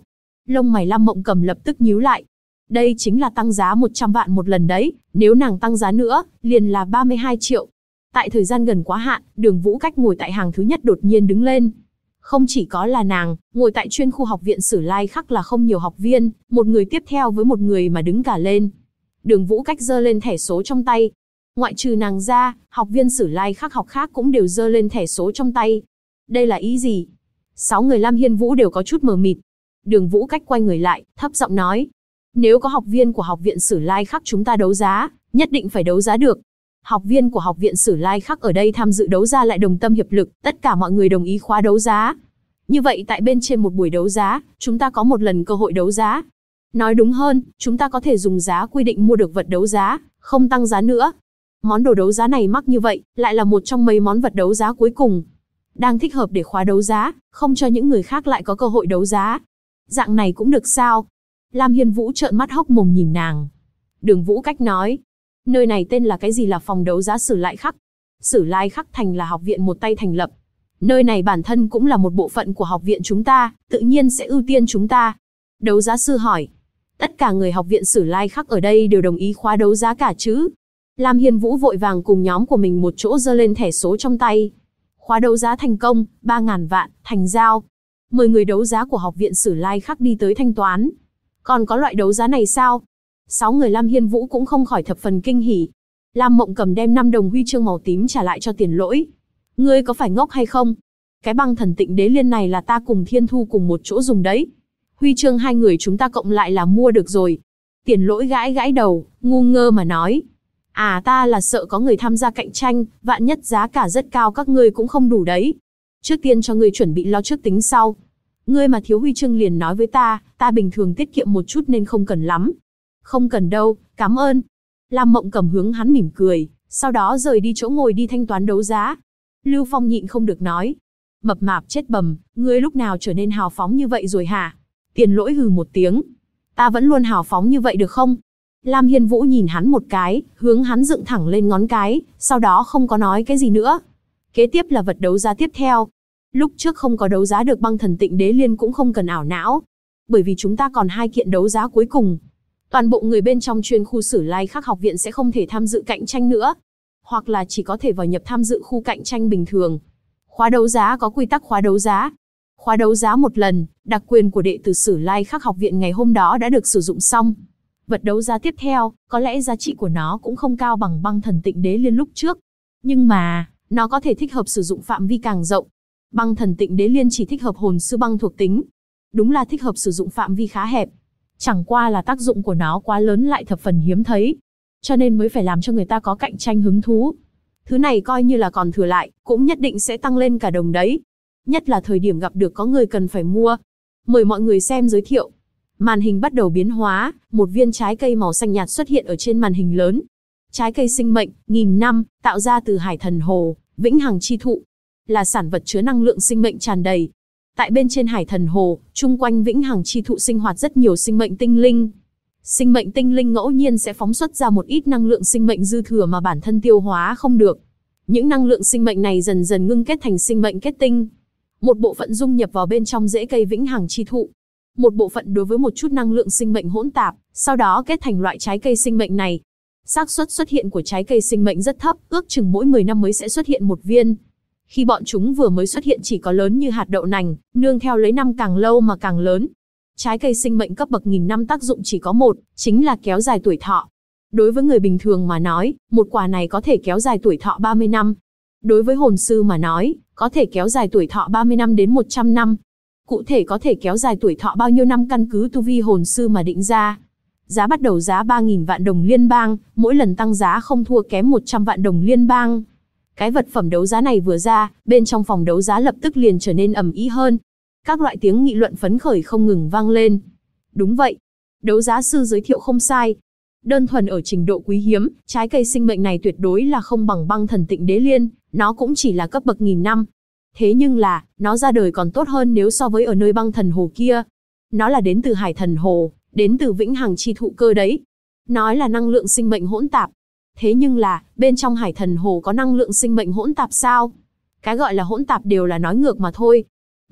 Lông mày Lam Mộng Cầm lập tức nhíu lại. Đây chính là tăng giá 100 vạn một lần đấy, nếu nàng tăng giá nữa, liền là 32 triệu. Tại thời gian gần quá hạn, Đường Vũ Cách ngồi tại hàng thứ nhất đột nhiên đứng lên. Không chỉ có là nàng, ngồi tại chuyên khu học viện Sử Lai Khắc là không nhiều học viên, một người tiếp theo với một người mà đứng cả lên. Đường Vũ Cách giơ lên thẻ số trong tay. Ngoại trừ nàng ra, học viên Sử Lai Khắc học khác cũng đều giơ lên thẻ số trong tay. Đây là ý gì? 6 người Lam Hiên Vũ đều có chút mờ mịt. Đường Vũ Cách quay người lại, thấp giọng nói. Nếu có học viên của học viện Sử Lai Khắc chúng ta đấu giá, nhất định phải đấu giá được. Học viên của học viện Sử Lai Khắc ở đây tham dự đấu giá lại đồng tâm hiệp lực, tất cả mọi người đồng ý khóa đấu giá. Như vậy tại bên trên một buổi đấu giá, chúng ta có một lần cơ hội đấu giá. Nói đúng hơn, chúng ta có thể dùng giá quy định mua được vật đấu giá, không tăng giá nữa. Món đồ đấu giá này mắc như vậy, lại là một trong mấy món vật đấu giá cuối cùng. Đang thích hợp để khóa đấu giá, không cho những người khác lại có cơ hội đấu giá. Dạng này cũng được sao? Lam Hiên Vũ trợn mắt hốc mồm nhìn nàng. Đường Vũ Cách nói. Nơi này tên là cái gì, là phòng đấu giá Sử Lai Khắc. Sử Lai Khắc Thành là học viện một tay thành lập. Nơi này bản thân cũng là một bộ phận của học viện chúng ta, tự nhiên sẽ ưu tiên chúng ta. Đấu giá sư hỏi. Tất cả người học viện Sử Lai Khắc ở đây đều đồng ý khóa đấu giá cả chứ? Lam Hiên Vũ vội vàng cùng nhóm của mình một chỗ giơ lên thẻ số trong tay. Khóa đấu giá thành công, 3.000 vạn, thành giao. 10 người đấu giá của học viện Sử Lai Khắc đi tới thanh toán. Còn có loại đấu giá này sao? 6 người Lam Hiên Vũ cũng không khỏi thập phần kinh hỉ. Lam Mộng Cầm đem 5 đồng huy chương màu tím trả lại cho Tiền Lỗi. Ngươi có phải ngốc hay không? Cái băng thần tịnh đế liên này là ta cùng Thiên Thu cùng một chỗ dùng đấy. Huy chương hai người chúng ta cộng lại là mua được rồi. Tiền Lỗi gãi gãi đầu, ngu ngơ mà nói. À, ta là sợ có người tham gia cạnh tranh, vạn nhất giá cả rất cao các ngươi cũng không đủ đấy. Trước tiên cho ngươi chuẩn bị lo trước tính sau. Ngươi mà thiếu huy chương liền nói với ta bình thường tiết kiệm một chút nên không cần lắm. Không cần đâu, cảm ơn. Lam Mộng Cầm hướng hắn mỉm cười, sau đó rời đi chỗ ngồi đi thanh toán đấu giá. Lưu Phong nhịn không được nói. Mập mạp chết bầm, ngươi lúc nào trở nên hào phóng như vậy rồi hả? Tiền Lỗi hừ một tiếng. Ta vẫn luôn hào phóng như vậy được không? Lam Hiên Vũ nhìn hắn một cái, hướng hắn dựng thẳng lên ngón cái, sau đó không có nói cái gì nữa. Kế tiếp là vật đấu giá tiếp theo. Lúc trước không có đấu giá được băng thần tịnh đế liên cũng không cần ảo não. Bởi vì chúng ta còn 2 kiện đấu giá cuối cùng. Toàn bộ người bên trong chuyên khu Sử Lai Khắc học viện sẽ không thể tham dự cạnh tranh nữa. Hoặc là chỉ có thể vào nhập tham dự khu cạnh tranh bình thường. Khóa đấu giá có quy tắc khóa đấu giá. Khóa đấu giá một lần, đặc quyền của đệ tử Sử Lai Khắc học viện ngày hôm đó đã được sử dụng xong. Vật đấu giá tiếp theo, có lẽ giá trị của nó cũng không cao bằng băng thần tịnh đế liên lúc trước. Nhưng mà, nó có thể thích hợp sử dụng phạm vi càng rộng. Băng thần tịnh đế liên chỉ thích hợp hồn sư băng thuộc tính. Đúng là thích hợp sử dụng phạm vi khá hẹp. Chẳng qua là tác dụng của nó quá lớn lại thập phần hiếm thấy. Cho nên mới phải làm cho người ta có cạnh tranh hứng thú. Thứ này coi như là còn thừa lại, cũng nhất định sẽ tăng lên cả đồng đấy. Nhất là thời điểm gặp được có người cần phải mua. Mời mọi người xem giới thiệu. Màn hình bắt đầu biến hóa, một viên trái cây màu xanh nhạt xuất hiện ở trên màn hình lớn. Trái cây sinh mệnh, 1000 năm, tạo ra từ hải thần hồ, vĩnh hằng chi thụ. Là sản vật chứa năng lượng sinh mệnh tràn đầy. Tại bên trên hải thần hồ, chung quanh vĩnh hằng chi thụ sinh hoạt rất nhiều sinh mệnh tinh linh. Sinh mệnh tinh linh ngẫu nhiên sẽ phóng xuất ra một ít năng lượng sinh mệnh dư thừa mà bản thân tiêu hóa không được. Những năng lượng sinh mệnh này dần dần ngưng kết thành sinh mệnh kết tinh. Một bộ phận dung nhập vào bên trong rễ cây vĩnh hằng chi thụ. Một bộ phận đối với một chút năng lượng sinh mệnh hỗn tạp, sau đó kết thành loại trái cây sinh mệnh này. Xác suất xuất hiện của trái cây sinh mệnh rất thấp, ước chừng mỗi 10 năm mới sẽ xuất hiện một viên. Khi bọn chúng vừa mới xuất hiện chỉ có lớn như hạt đậu nành, nương theo lấy năm càng lâu mà càng lớn. Trái cây sinh mệnh cấp bậc 1000 năm tác dụng chỉ có một, chính là kéo dài tuổi thọ. Đối với người bình thường mà nói, một quả này có thể kéo dài tuổi thọ 30 năm. Đối với hồn sư mà nói, có thể kéo dài tuổi thọ 30 năm đến 100 năm. Cụ thể có thể kéo dài tuổi thọ bao nhiêu năm căn cứ tu vi hồn sư mà định ra. Giá bắt đầu giá 3.000 vạn đồng liên bang, mỗi lần tăng giá không thua kém 100 vạn đồng liên bang. Cái vật phẩm đấu giá này vừa ra, bên trong phòng đấu giá lập tức liền trở nên ầm ĩ hơn. Các loại tiếng nghị luận phấn khởi không ngừng vang lên. Đúng vậy, đấu giá sư giới thiệu không sai. Đơn thuần ở trình độ quý hiếm, trái cây sinh mệnh này tuyệt đối là không bằng băng thần tịnh đế liên, nó cũng chỉ là cấp bậc 1000 năm. Thế nhưng là, nó ra đời còn tốt hơn nếu so với ở nơi băng thần hồ kia. Nó là đến từ hải thần hồ, đến từ vĩnh hằng chi thụ cơ đấy. Nói là năng lượng sinh mệnh hỗn tạp. Thế nhưng là, bên trong hải thần hồ có năng lượng sinh mệnh hỗn tạp sao? Cái gọi là hỗn tạp đều là nói ngược mà thôi.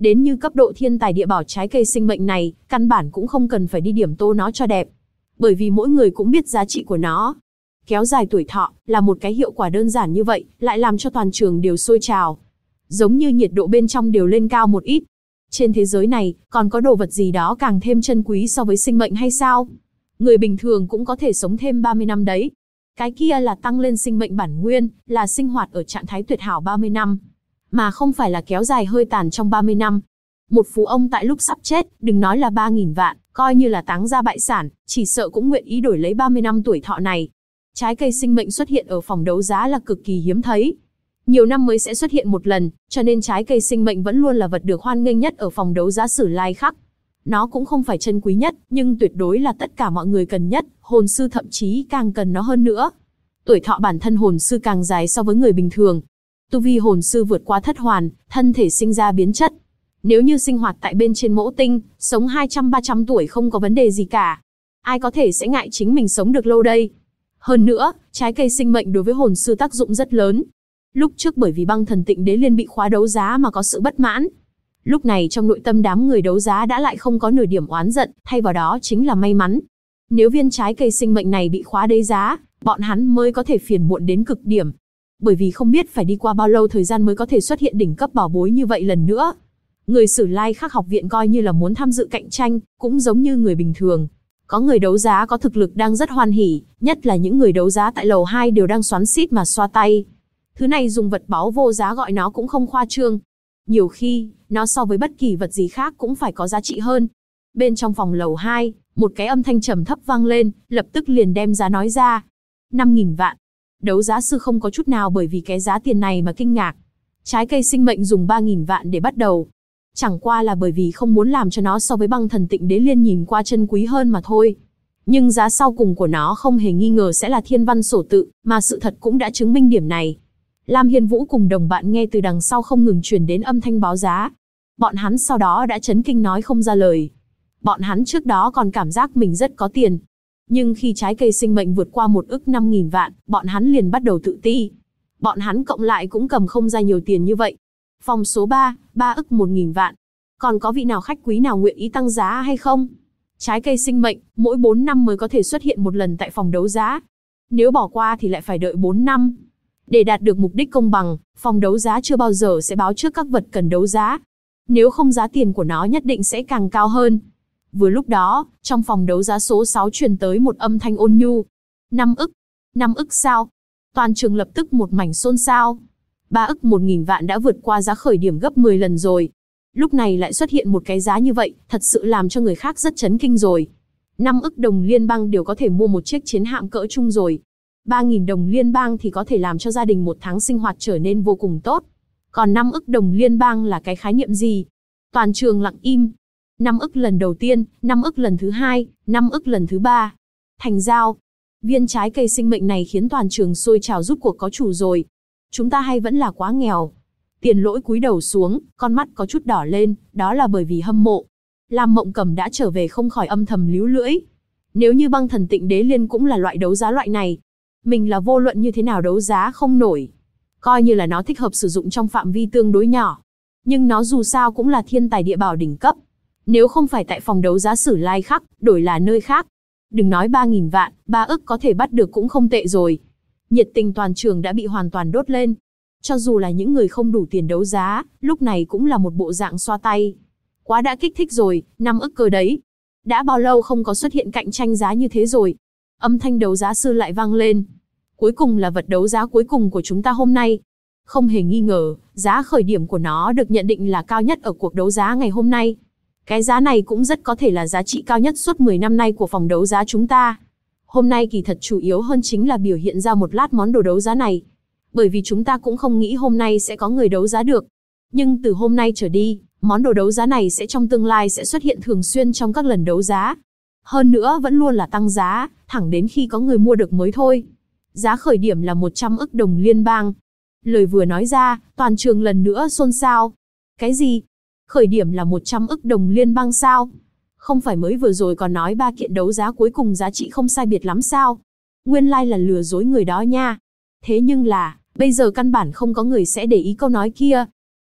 Đến như cấp độ thiên tài địa bảo trái cây sinh mệnh này, căn bản cũng không cần phải đi điểm tô nó cho đẹp. Bởi vì mỗi người cũng biết giá trị của nó. Kéo dài tuổi thọ là một cái hiệu quả đơn giản như vậy, lại làm cho toàn trường đều sôi trào. Giống như nhiệt độ bên trong đều lên cao một ít. Trên thế giới này, còn có đồ vật gì đó càng thêm chân quý so với sinh mệnh hay sao? Người bình thường cũng có thể sống thêm 30 năm đấy. Cái kia là tăng lên sinh mệnh bản nguyên, là sinh hoạt ở trạng thái tuyệt hảo 30 năm. Mà không phải là kéo dài hơi tàn trong 30 năm. Một phú ông tại lúc sắp chết, đừng nói là 3.000 vạn, coi như là táng ra bại sản, chỉ sợ cũng nguyện ý đổi lấy 30 năm tuổi thọ này. Trái cây sinh mệnh xuất hiện ở phòng đấu giá là cực kỳ hiếm thấy. Nhiều năm mới sẽ xuất hiện một lần, cho nên trái cây sinh mệnh vẫn luôn là vật được hoan nghênh nhất ở phòng đấu giá Sử Lai Khắc. Nó cũng không phải chân quý nhất, nhưng tuyệt đối là tất cả mọi người cần nhất, hồn sư thậm chí càng cần nó hơn nữa. Tuổi thọ bản thân hồn sư càng dài so với người bình thường. Tu vi hồn sư vượt qua thất hoàn, thân thể sinh ra biến chất. Nếu như sinh hoạt tại bên trên mẫu tinh, sống 200-300 tuổi không có vấn đề gì cả. Ai có thể sẽ ngại chính mình sống được lâu đây? Hơn nữa, trái cây sinh mệnh đối với hồn sư tác dụng rất lớn. Lúc trước bởi vì Băng Thần Tịnh Đế Liên bị khóa đấu giá mà có sự bất mãn. Lúc này trong nội tâm đám người đấu giá đã lại không có nửa điểm oán giận, thay vào đó chính là may mắn. Nếu viên trái cây sinh mệnh này bị khóa đấu giá, bọn hắn mới có thể phiền muộn đến cực điểm. Bởi vì không biết phải đi qua bao lâu thời gian mới có thể xuất hiện đỉnh cấp bảo bối như vậy lần nữa. Người Sử Lai Khắc học viện coi như là muốn tham dự cạnh tranh, cũng giống như người bình thường. Có người đấu giá có thực lực đang rất hoan hỉ, nhất là những người đấu giá tại lầu 2 đều đang xoắn xít mà xoa tay. Thứ này dùng vật báu vô giá gọi nó cũng không khoa trương. Nhiều khi, nó so với bất kỳ vật gì khác cũng phải có giá trị hơn. Bên trong phòng lầu 2, một cái âm thanh trầm thấp vang lên, lập tức liền đem giá nói ra. 5.000 vạn. Đấu giá sư không có chút nào bởi vì cái giá tiền này mà kinh ngạc. Trái cây sinh mệnh dùng 3.000 vạn để bắt đầu. Chẳng qua là bởi vì không muốn làm cho nó so với Băng Thần Tịnh Đế Liên nhìn qua chân quý hơn mà thôi. Nhưng giá sau cùng của nó không hề nghi ngờ sẽ là thiên văn sổ tự, mà sự thật cũng đã chứng minh điểm này. Lam Hiên Vũ cùng đồng bạn nghe từ đằng sau không ngừng truyền đến âm thanh báo giá. Bọn hắn sau đó đã chấn kinh nói không ra lời. Bọn hắn trước đó còn cảm giác mình rất có tiền. Nhưng khi trái cây sinh mệnh vượt qua 1 ức 5.000 vạn, bọn hắn liền bắt đầu tự ti. Bọn hắn cộng lại cũng cầm không ra nhiều tiền như vậy. Phòng số 3, 3 ức 1.000 vạn. Còn có vị nào khách quý nào nguyện ý tăng giá hay không? Trái cây sinh mệnh, mỗi 4 năm mới có thể xuất hiện một lần tại phòng đấu giá. Nếu bỏ qua thì lại phải đợi 4 năm. Để đạt được mục đích công bằng, phòng đấu giá chưa bao giờ sẽ báo trước các vật cần đấu giá. Nếu không giá tiền của nó nhất định sẽ càng cao hơn. Vừa lúc đó, trong phòng đấu giá số 6 truyền tới một âm thanh ôn nhu. 5 ức. 5 ức sao? Toàn trường lập tức một mảnh xôn xao. 3 ức 1.000 vạn đã vượt qua giá khởi điểm gấp 10 lần rồi. Lúc này lại xuất hiện một cái giá như vậy, thật sự làm cho người khác rất chấn kinh rồi. 5 ức đồng liên bang đều có thể mua một chiếc chiến hạm cỡ trung rồi. 3.000 đồng liên bang thì có thể làm cho gia đình một tháng sinh hoạt trở nên vô cùng tốt. Còn 5 ức đồng liên bang là cái khái niệm gì? Toàn trường lặng im. 5 ức lần đầu tiên, 5 ức lần thứ hai, 5 ức lần thứ ba. Thành giao. Viên trái cây sinh mệnh này khiến toàn trường sôi trào rút cuộc có chủ rồi. Chúng ta hay vẫn là quá nghèo. Tiền Lỗi cúi đầu xuống, con mắt có chút đỏ lên, đó là bởi vì hâm mộ. Lam Mộng Cầm đã trở về không khỏi âm thầm líu lưỡi. Nếu như Băng Thần Tịnh Đế Liên cũng là loại đấu giá loại này, mình là vô luận như thế nào đấu giá không nổi. Coi như là nó thích hợp sử dụng trong phạm vi tương đối nhỏ. Nhưng nó dù sao cũng là thiên tài địa bảo đỉnh cấp. Nếu không phải tại phòng đấu giá Sử Lai Khắc, đổi là nơi khác. Đừng nói 3.000 vạn, 3 ức có thể bắt được cũng không tệ rồi. Nhiệt tình toàn trường đã bị hoàn toàn đốt lên. Cho dù là những người không đủ tiền đấu giá, lúc này cũng là một bộ dạng xoa tay. Quá đã kích thích rồi, 5 ức cơ đấy. Đã bao lâu không có xuất hiện cạnh tranh giá như thế rồi. Âm thanh đấu giá sư lại vang lên. Cuối cùng là vật đấu giá cuối cùng của chúng ta hôm nay. Không hề nghi ngờ, giá khởi điểm của nó được nhận định là cao nhất ở cuộc đấu giá ngày hôm nay. Cái giá này cũng rất có thể là giá trị cao nhất suốt 10 năm nay của phòng đấu giá chúng ta. Hôm nay kỳ thật chủ yếu hơn chính là biểu hiện ra một lát món đồ đấu giá này. Bởi vì chúng ta cũng không nghĩ hôm nay sẽ có người đấu giá được. Nhưng từ hôm nay trở đi, món đồ đấu giá này sẽ trong tương lai sẽ xuất hiện thường xuyên trong các lần đấu giá. Hơn nữa vẫn luôn là tăng giá, thẳng đến khi có người mua được mới thôi. Giá khởi điểm là 100 ức đồng liên bang. Lời vừa nói ra, toàn trường lần nữa xôn xao. Cái gì? Khởi điểm là 100 ức đồng liên bang sao? Không phải mới vừa rồi còn nói 3 kiện đấu giá cuối cùng giá trị không sai biệt lắm sao? Nguyên lai là lừa dối người đó nha. Thế nhưng là, bây giờ căn bản không có người sẽ để ý câu nói kia.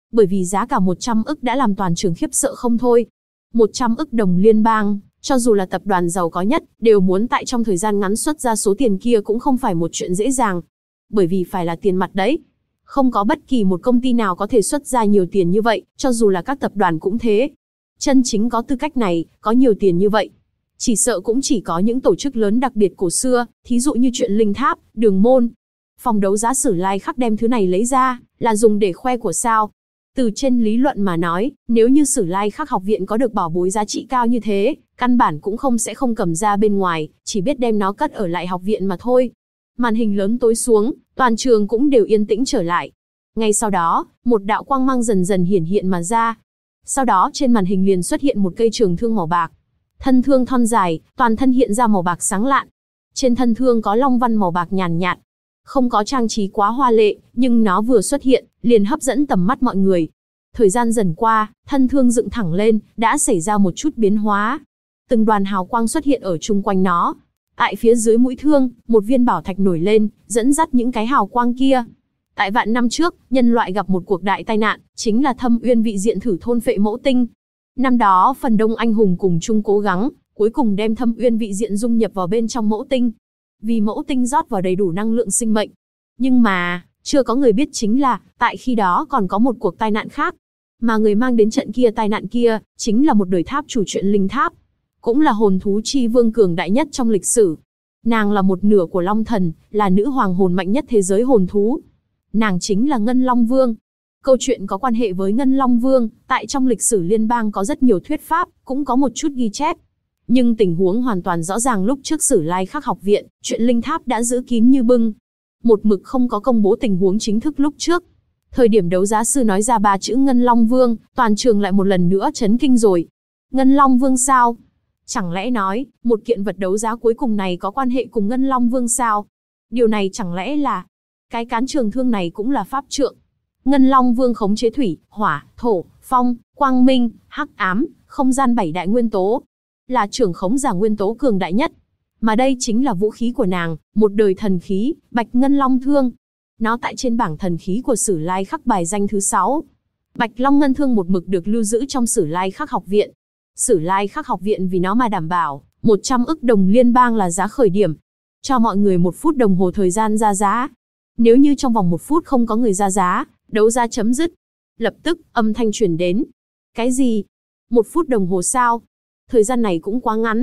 Bởi vì giá cả 100 ức đã làm toàn trường khiếp sợ không thôi. 100 ức đồng liên bang, cho dù là tập đoàn giàu có nhất, đều muốn tại trong thời gian ngắn xuất ra số tiền kia cũng không phải một chuyện dễ dàng. Bởi vì phải là tiền mặt đấy. Không có bất kỳ một công ty nào có thể xuất ra nhiều tiền như vậy, cho dù là các tập đoàn cũng thế. Chân chính có tư cách này, có nhiều tiền như vậy, chỉ sợ cũng chỉ có những tổ chức lớn đặc biệt cổ xưa, thí dụ như chuyện Linh Tháp, Đường Môn. Phòng đấu giá Sử Lai Khắc đem thứ này lấy ra, là dùng để khoe của sao. Từ trên lý luận mà nói, nếu như Sử Lai Khắc học viện có được bảo bối giá trị cao như thế, căn bản cũng sẽ không cầm ra bên ngoài, chỉ biết đem nó cất ở lại học viện mà thôi. Màn hình lớn tối xuống, toàn trường cũng đều yên tĩnh trở lại. Ngay sau đó, một đạo quang mang dần dần hiển hiện mà ra. Sau đó trên màn hình liền xuất hiện một cây trường thương màu bạc. Thân thương thon dài, toàn thân hiện ra màu bạc sáng lạn. Trên thân thương có long văn màu bạc nhàn nhạt. Không có trang trí quá hoa lệ, nhưng nó vừa xuất hiện, liền hấp dẫn tầm mắt mọi người. Thời gian dần qua, thân thương dựng thẳng lên, đã xảy ra một chút biến hóa. Từng đoàn hào quang xuất hiện ở chung quanh nó. Tại phía dưới mũi thương, một viên bảo thạch nổi lên, dẫn dắt những cái hào quang kia. Tại vạn năm trước, nhân loại gặp một cuộc đại tai nạn, chính là Thâm Uyên vị diện thử thôn phệ mẫu tinh. Năm đó, phần đông anh hùng cùng chung cố gắng, cuối cùng đem Thâm Uyên vị diện dung nhập vào bên trong mẫu tinh. Vì mẫu tinh rót vào đầy đủ năng lượng sinh mệnh. Nhưng mà, chưa có người biết chính là, tại khi đó còn có một cuộc tai nạn khác. Mà người mang đến trận kia tai nạn kia, chính là một đời tháp chủ chuyện Linh Tháp. Cũng là hồn thú chi vương cường đại nhất trong lịch sử. Nàng là một nửa của Long Thần, là nữ hoàng hồn mạnh nhất thế giới hồn thú. Nàng chính là Ngân Long Vương. Câu chuyện có quan hệ với Ngân Long Vương, tại trong lịch sử liên bang có rất nhiều thuyết pháp, cũng có một chút ghi chép. Nhưng tình huống hoàn toàn rõ ràng lúc trước Sử Lai Khắc học viện, chuyện Linh Tháp đã giữ kín như bưng. Một mực không có công bố tình huống chính thức lúc trước. Thời điểm đấu giá sư nói ra 3 chữ Ngân Long Vương, toàn trường lại một lần nữa chấn kinh rồi. Ngân Long Vương sao? Chẳng lẽ nói, một kiện vật đấu giá cuối cùng này có quan hệ cùng Ngân Long Vương sao? Điều này chẳng lẽ là, cái cán trường thương này cũng là pháp trượng. Ngân Long Vương khống chế thủy, hỏa, thổ, phong, quang minh, hắc ám, không gian 7 đại nguyên tố. Là trưởng khống giả nguyên tố cường đại nhất. Mà đây chính là vũ khí của nàng, một đời thần khí, Bạch Ngân Long Thương. Nó tại trên bảng thần khí của Sử Lai Khắc bài danh thứ 6. Bạch Long Ngân Thương một mực được lưu giữ trong Sử Lai Khắc học viện. Sử Lai Khắc học viện vì nó mà đảm bảo 100 ức đồng liên bang là giá khởi điểm. Cho mọi người 1 phút đồng hồ thời gian ra giá. Nếu như trong vòng 1 phút không có người ra giá, đấu giá chấm dứt. Lập tức, âm thanh truyền đến. Cái gì? 1 phút đồng hồ sao? Thời gian này cũng quá ngắn.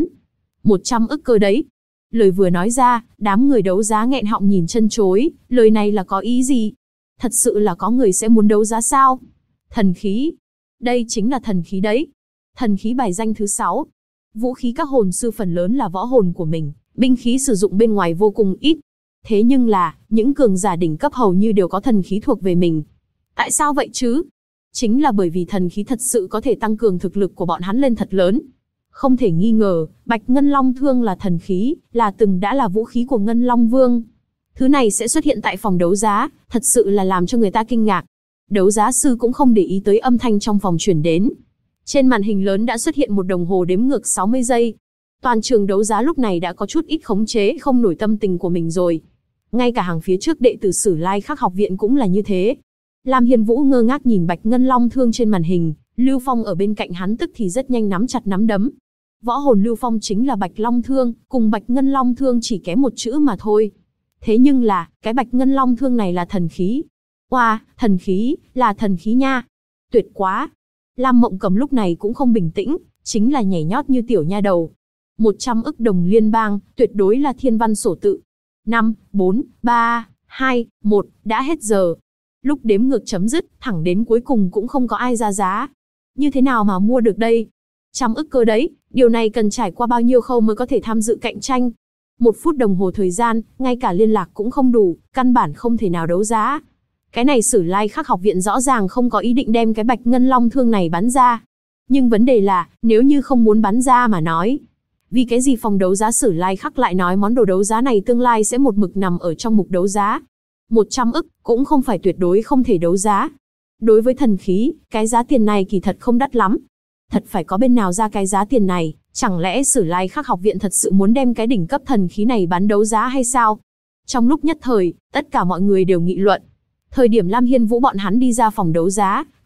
100 ức cơ đấy. Lời vừa nói ra, đám người đấu giá nghẹn họng nhìn chân chối, lời này là có ý gì? Thật sự là có người sẽ muốn đấu giá sao? Thần khí. Đây chính là thần khí đấy. Thần khí bài danh thứ 6. Vũ khí các hồn sư phần lớn là võ hồn của mình, binh khí sử dụng bên ngoài vô cùng ít. Thế nhưng là, những cường giả đỉnh cấp hầu như đều có thần khí thuộc về mình. Tại sao vậy chứ? Chính là bởi vì thần khí thật sự có thể tăng cường thực lực của bọn hắn lên thật lớn. Không thể nghi ngờ, Bạch Ngân Long Thương là thần khí, là từng đã là vũ khí của Ngân Long Vương. Thứ này sẽ xuất hiện tại phòng đấu giá, thật sự là làm cho người ta kinh ngạc. Đấu giá sư cũng không để ý tới âm thanh trong phòng truyền đến. Trên màn hình lớn đã xuất hiện một đồng hồ đếm ngược 60 giây. Toàn trường đấu giá lúc này đã có chút ít khống chế không nổi tâm tình của mình rồi. Ngay cả hàng phía trước đệ tử Sử Lai Khắc học viện cũng là như thế. Lam Hiên Vũ ngơ ngác nhìn Bạch Ngân Long Thương trên màn hình, Lưu Phong ở bên cạnh hắn tức thì rất nhanh nắm chặt nắm đấm. Võ hồn Lưu Phong chính là Bạch Long Thương, cùng Bạch Ngân Long Thương chỉ kém một chữ mà thôi. Thế nhưng là, cái Bạch Ngân Long Thương này là thần khí. Oa, thần khí, là thần khí nha. Tuyệt quá. Lam Mộng Cầm lúc này cũng không bình tĩnh, chính là nhảy nhót như tiểu nha đầu. 100 ức đồng liên bang, tuyệt đối là thiên văn sổ tự. 5, 4, 3, 2, 1, đã hết giờ. Lúc đếm ngược chấm dứt, thẳng đến cuối cùng cũng không có ai ra giá. Như thế nào mà mua được đây? 100 ức cơ đấy, điều này cần trải qua bao nhiêu khâu mới có thể tham dự cạnh tranh. 1 phút đồng hồ thời gian, ngay cả liên lạc cũng không đủ, căn bản không thể nào đấu giá. Cái này Sử Lai Khắc học viện rõ ràng không có ý định đem cái Bạch Ngân Long Thương này bán ra. Nhưng vấn đề là, nếu như không muốn bán ra mà nói, vì cái gì phòng đấu giá Sử Lai Khắc lại nói món đồ đấu giá này tương lai sẽ một mực nằm ở trong mục đấu giá. 100 ức, cũng không phải tuyệt đối không thể đấu giá. Đối với thần khí, cái giá tiền này kỳ thật không đắt lắm. Thật phải có bên nào ra cái giá tiền này, chẳng lẽ Sử Lai Khắc học viện thật sự muốn đem cái đỉnh cấp thần khí này bán đấu giá hay sao? Trong lúc nhất thời, tất cả mọi người đều nghị luận. Thời điểm Lam Hiên Vũ bọn hắn đi ra phòng đấu giá,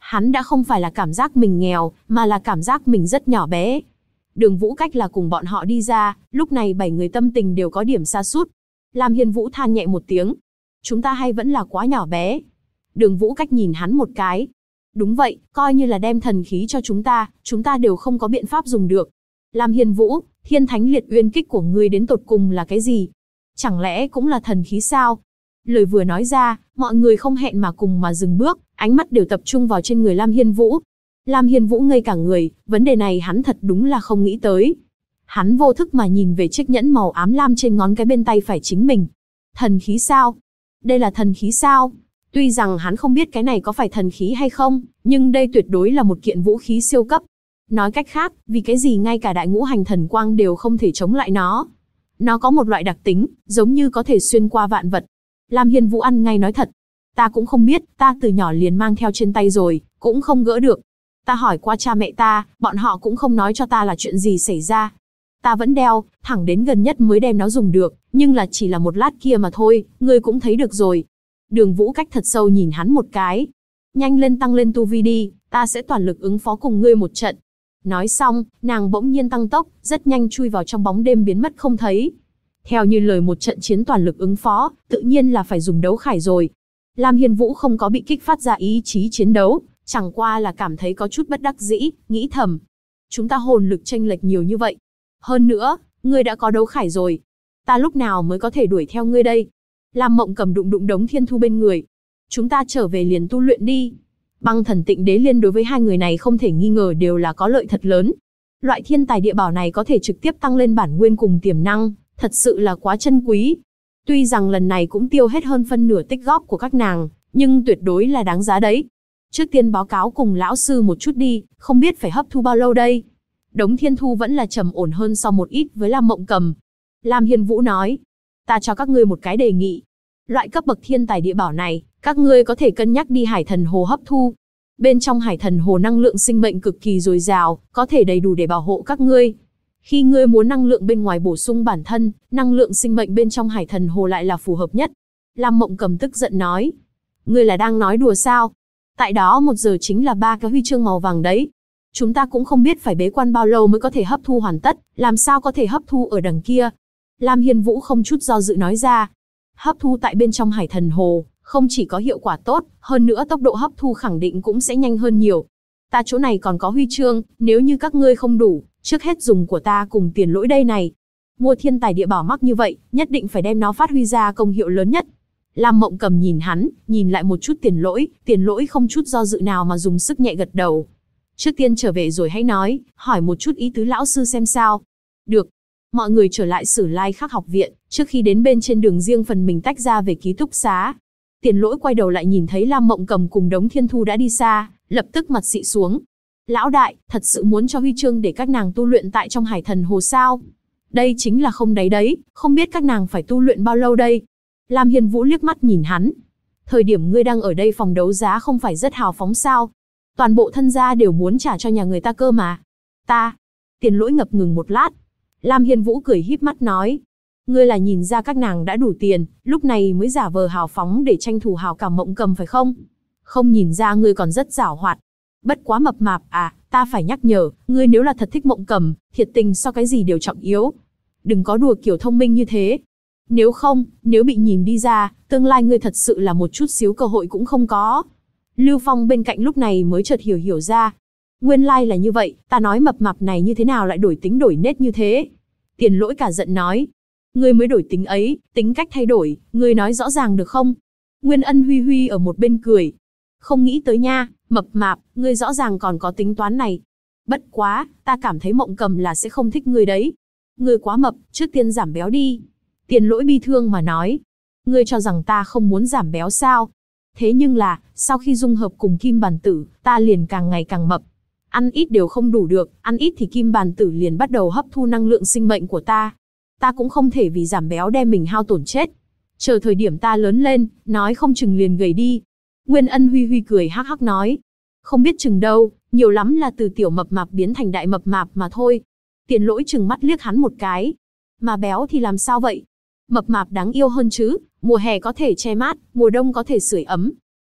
Hắn đã không phải là cảm giác mình nghèo, mà là cảm giác mình rất nhỏ bé. Đường Vũ Cách là cùng bọn họ đi ra, lúc này 7 người tâm tình đều có điểm sa sút. Lam Hiên Vũ than nhẹ một tiếng. Chúng ta hay vẫn là quá nhỏ bé. Đường Vũ Cách nhìn hắn một cái. Đúng vậy, coi như là đem thần khí cho chúng ta đều không có biện pháp dùng được. Lam Hiên Vũ, Thiên Thánh Liệt Uyên Kích của ngươi đến tột cùng là cái gì? Chẳng lẽ cũng là thần khí sao? Lời vừa nói ra, mọi người không hẹn mà cùng mà dừng bước, ánh mắt đều tập trung vào trên người Lam Hiên Vũ. Lam Hiên Vũ ngây cả người, vấn đề này hắn thật đúng là không nghĩ tới. Hắn vô thức mà nhìn về chiếc nhẫn màu ám lam trên ngón cái bên tay phải chính mình. Thần khí sao? Đây là thần khí sao? Tuy rằng hắn không biết cái này có phải thần khí hay không, nhưng đây tuyệt đối là một kiện vũ khí siêu cấp. Nói cách khác, vì cái gì ngay cả đại ngũ hành thần quang đều không thể chống lại nó. Nó có một loại đặc tính, giống như có thể xuyên qua vạn vật. Lam Hiên Vũ ăn ngay nói thật. Ta cũng không biết, ta từ nhỏ liền mang theo trên tay rồi, cũng không gỡ được. Ta hỏi qua cha mẹ ta, bọn họ cũng không nói cho ta là chuyện gì xảy ra. Ta vẫn đeo, thẳng đến gần nhất mới đem nó dùng được, nhưng là chỉ là một lát kia mà thôi, ngươi cũng thấy được rồi. Đường Vũ Cách thật sâu nhìn hắn một cái. Nhanh lên tăng lên tu vi đi, ta sẽ toàn lực ứng phó cùng ngươi một trận. Nói xong, nàng bỗng nhiên tăng tốc, rất nhanh chui vào trong bóng đêm biến mất không thấy. Theo như lời một trận chiến toàn lực ứng phó, tự nhiên là phải dùng đấu khải rồi. Lam Hiên Vũ không có bị kích phát ra ý chí chiến đấu, chẳng qua là cảm thấy có chút bất đắc dĩ, nghĩ thầm. Chúng ta hồn lực chênh lệch nhiều như vậy. Hơn nữa, ngươi đã có đấu khải rồi. Ta lúc nào mới có thể đuổi theo ngươi đây? Lam Mộng Cầm đụng đụng Đống Thiên Thu bên người. Chúng ta trở về liền tu luyện đi. Băng Thần Tịnh Đế Liên đối với hai người này không thể nghi ngờ đều là có lợi thật lớn. Loại thiên tài địa bảo này có thể trực tiếp tăng lên bản nguyên cùng tiềm năng, thật sự là quá chân quý. Tuy rằng lần này cũng tiêu hết hơn phân nửa tích góp của các nàng, nhưng tuyệt đối là đáng giá đấy. Trước tiên báo cáo cùng lão sư một chút đi, không biết phải hấp thu bao lâu đây. Đống Thiên Thu vẫn là trầm ổn hơn so một ít với Lam Mộng Cầm. Lam Hiên Vũ nói, ta cho các ngươi một cái đề nghị. Loại cấp bậc thiên tài địa bảo này, các ngươi có thể cân nhắc đi Hải Thần Hồ hấp thu. Bên trong Hải Thần Hồ năng lượng sinh mệnh cực kỳ dồi dào, có thể đầy đủ để bảo hộ các ngươi. Khi ngươi muốn năng lượng bên ngoài bổ sung bản thân, năng lượng sinh mệnh bên trong Hải Thần Hồ lại là phù hợp nhất. Lam Mộng Cầm tức giận nói, ngươi là đang nói đùa sao? Tại đó 1 giờ chính là 3 cái huy chương màu vàng đấy. Chúng ta cũng không biết phải bế quan bao lâu mới có thể hấp thu hoàn tất, làm sao có thể hấp thu ở đằng kia. Lam Hiên Vũ không chút do dự nói ra. Hấp thu tại bên trong Hải Thần Hồ, không chỉ có hiệu quả tốt, hơn nữa tốc độ hấp thu khẳng định cũng sẽ nhanh hơn nhiều. Ta chỗ này còn có huy chương, nếu như các ngươi không đủ, trước hết dùng của ta cùng Tiền Lỗi đây này. Mua thiên tài địa bảo mắc như vậy, nhất định phải đem nó phát huy ra công hiệu lớn nhất. Lam Mộng Cầm nhìn hắn, nhìn lại một chút Tiền Lỗi không chút do dự nào mà dùng sức nhẹ gật đầu. Trước tiên trở về rồi hãy nói, hỏi một chút ý tứ lão sư xem sao. Được. Mọi người trở lại Sử Lai Khắc học viện, trước khi đến bên trên đường riêng phần mình tách ra về ký túc xá. Tiền Lỗi quay đầu lại nhìn thấy Lam Mộng Cầm cùng Đống Thiên Thu đã đi xa, lập tức mặt xị xuống. Lão đại, thật sự muốn cho huy chương để các nàng tu luyện tại trong Hải Thần Hồ sao? Đây chính là không đấy, không biết các nàng phải tu luyện bao lâu đây? Lam Hiên Vũ liếc mắt nhìn hắn. Thời điểm ngươi đang ở đây phòng đấu giá không phải rất hào phóng sao? Toàn bộ thân gia đều muốn trả cho nhà người ta cơ mà. Ta. Tiền Lỗi ngập ngừng một lát. Lam Hiên Vũ cười híp mắt nói. Ngươi là nhìn ra các nàng đã đủ tiền, lúc này mới giả vờ hào phóng để tranh thủ hào cảm Mộng Cầm phải không? Không nhìn ra ngươi còn rất giảo hoạt. Bất quá mập mạp à, ta phải nhắc nhở, ngươi nếu là thật thích Mộng Cầm, thiệt tình so cái gì đều trọng yếu. Đừng có đùa kiểu thông minh như thế. Nếu không, nếu bị nhìn đi ra, tương lai ngươi thật sự là một chút xíu cơ hội cũng không có. Lưu Phong bên cạnh lúc này mới chợt hiểu ra. Nguyên lai là như vậy, ta nói mập mạp này như thế nào lại đổi tính đổi nết như thế. Tiền Lỗi cả giận nói. Ngươi mới đổi tính ấy, tính cách thay đổi, ngươi nói rõ ràng được không? Nguyên Ân Huy Huy ở một bên cười. Không nghĩ tới nha, mập mạp, ngươi rõ ràng còn có tính toán này. Bất quá, ta cảm thấy Mộng Cầm là sẽ không thích ngươi đấy. Ngươi quá mập, trước tiên giảm béo đi. Tiền Lỗi bi thương mà nói. Ngươi cho rằng ta không muốn giảm béo sao? Thế nhưng là, sau khi dung hợp cùng Kim Bàn Tử, ta liền càng ngày càng mập. Ăn ít đều không đủ được, ăn ít thì Kim Bàn Tử liền bắt đầu hấp thu năng lượng sinh mệnh của ta. Ta cũng không thể vì giảm béo đem mình hao tổn chết. Chờ thời điểm ta lớn lên, nói không chừng liền gầy đi. Nguyên Ân Huy Huy cười hắc hắc nói. Không biết chừng đâu, nhiều lắm là từ tiểu mập mạp biến thành đại mập mạp mà thôi. Tiền Lỗi chừng mắt liếc hắn một cái. Mà béo thì làm sao vậy? Mập mạp đáng yêu hơn chứ, mùa hè có thể che mát, mùa đông có thể sưởi ấm.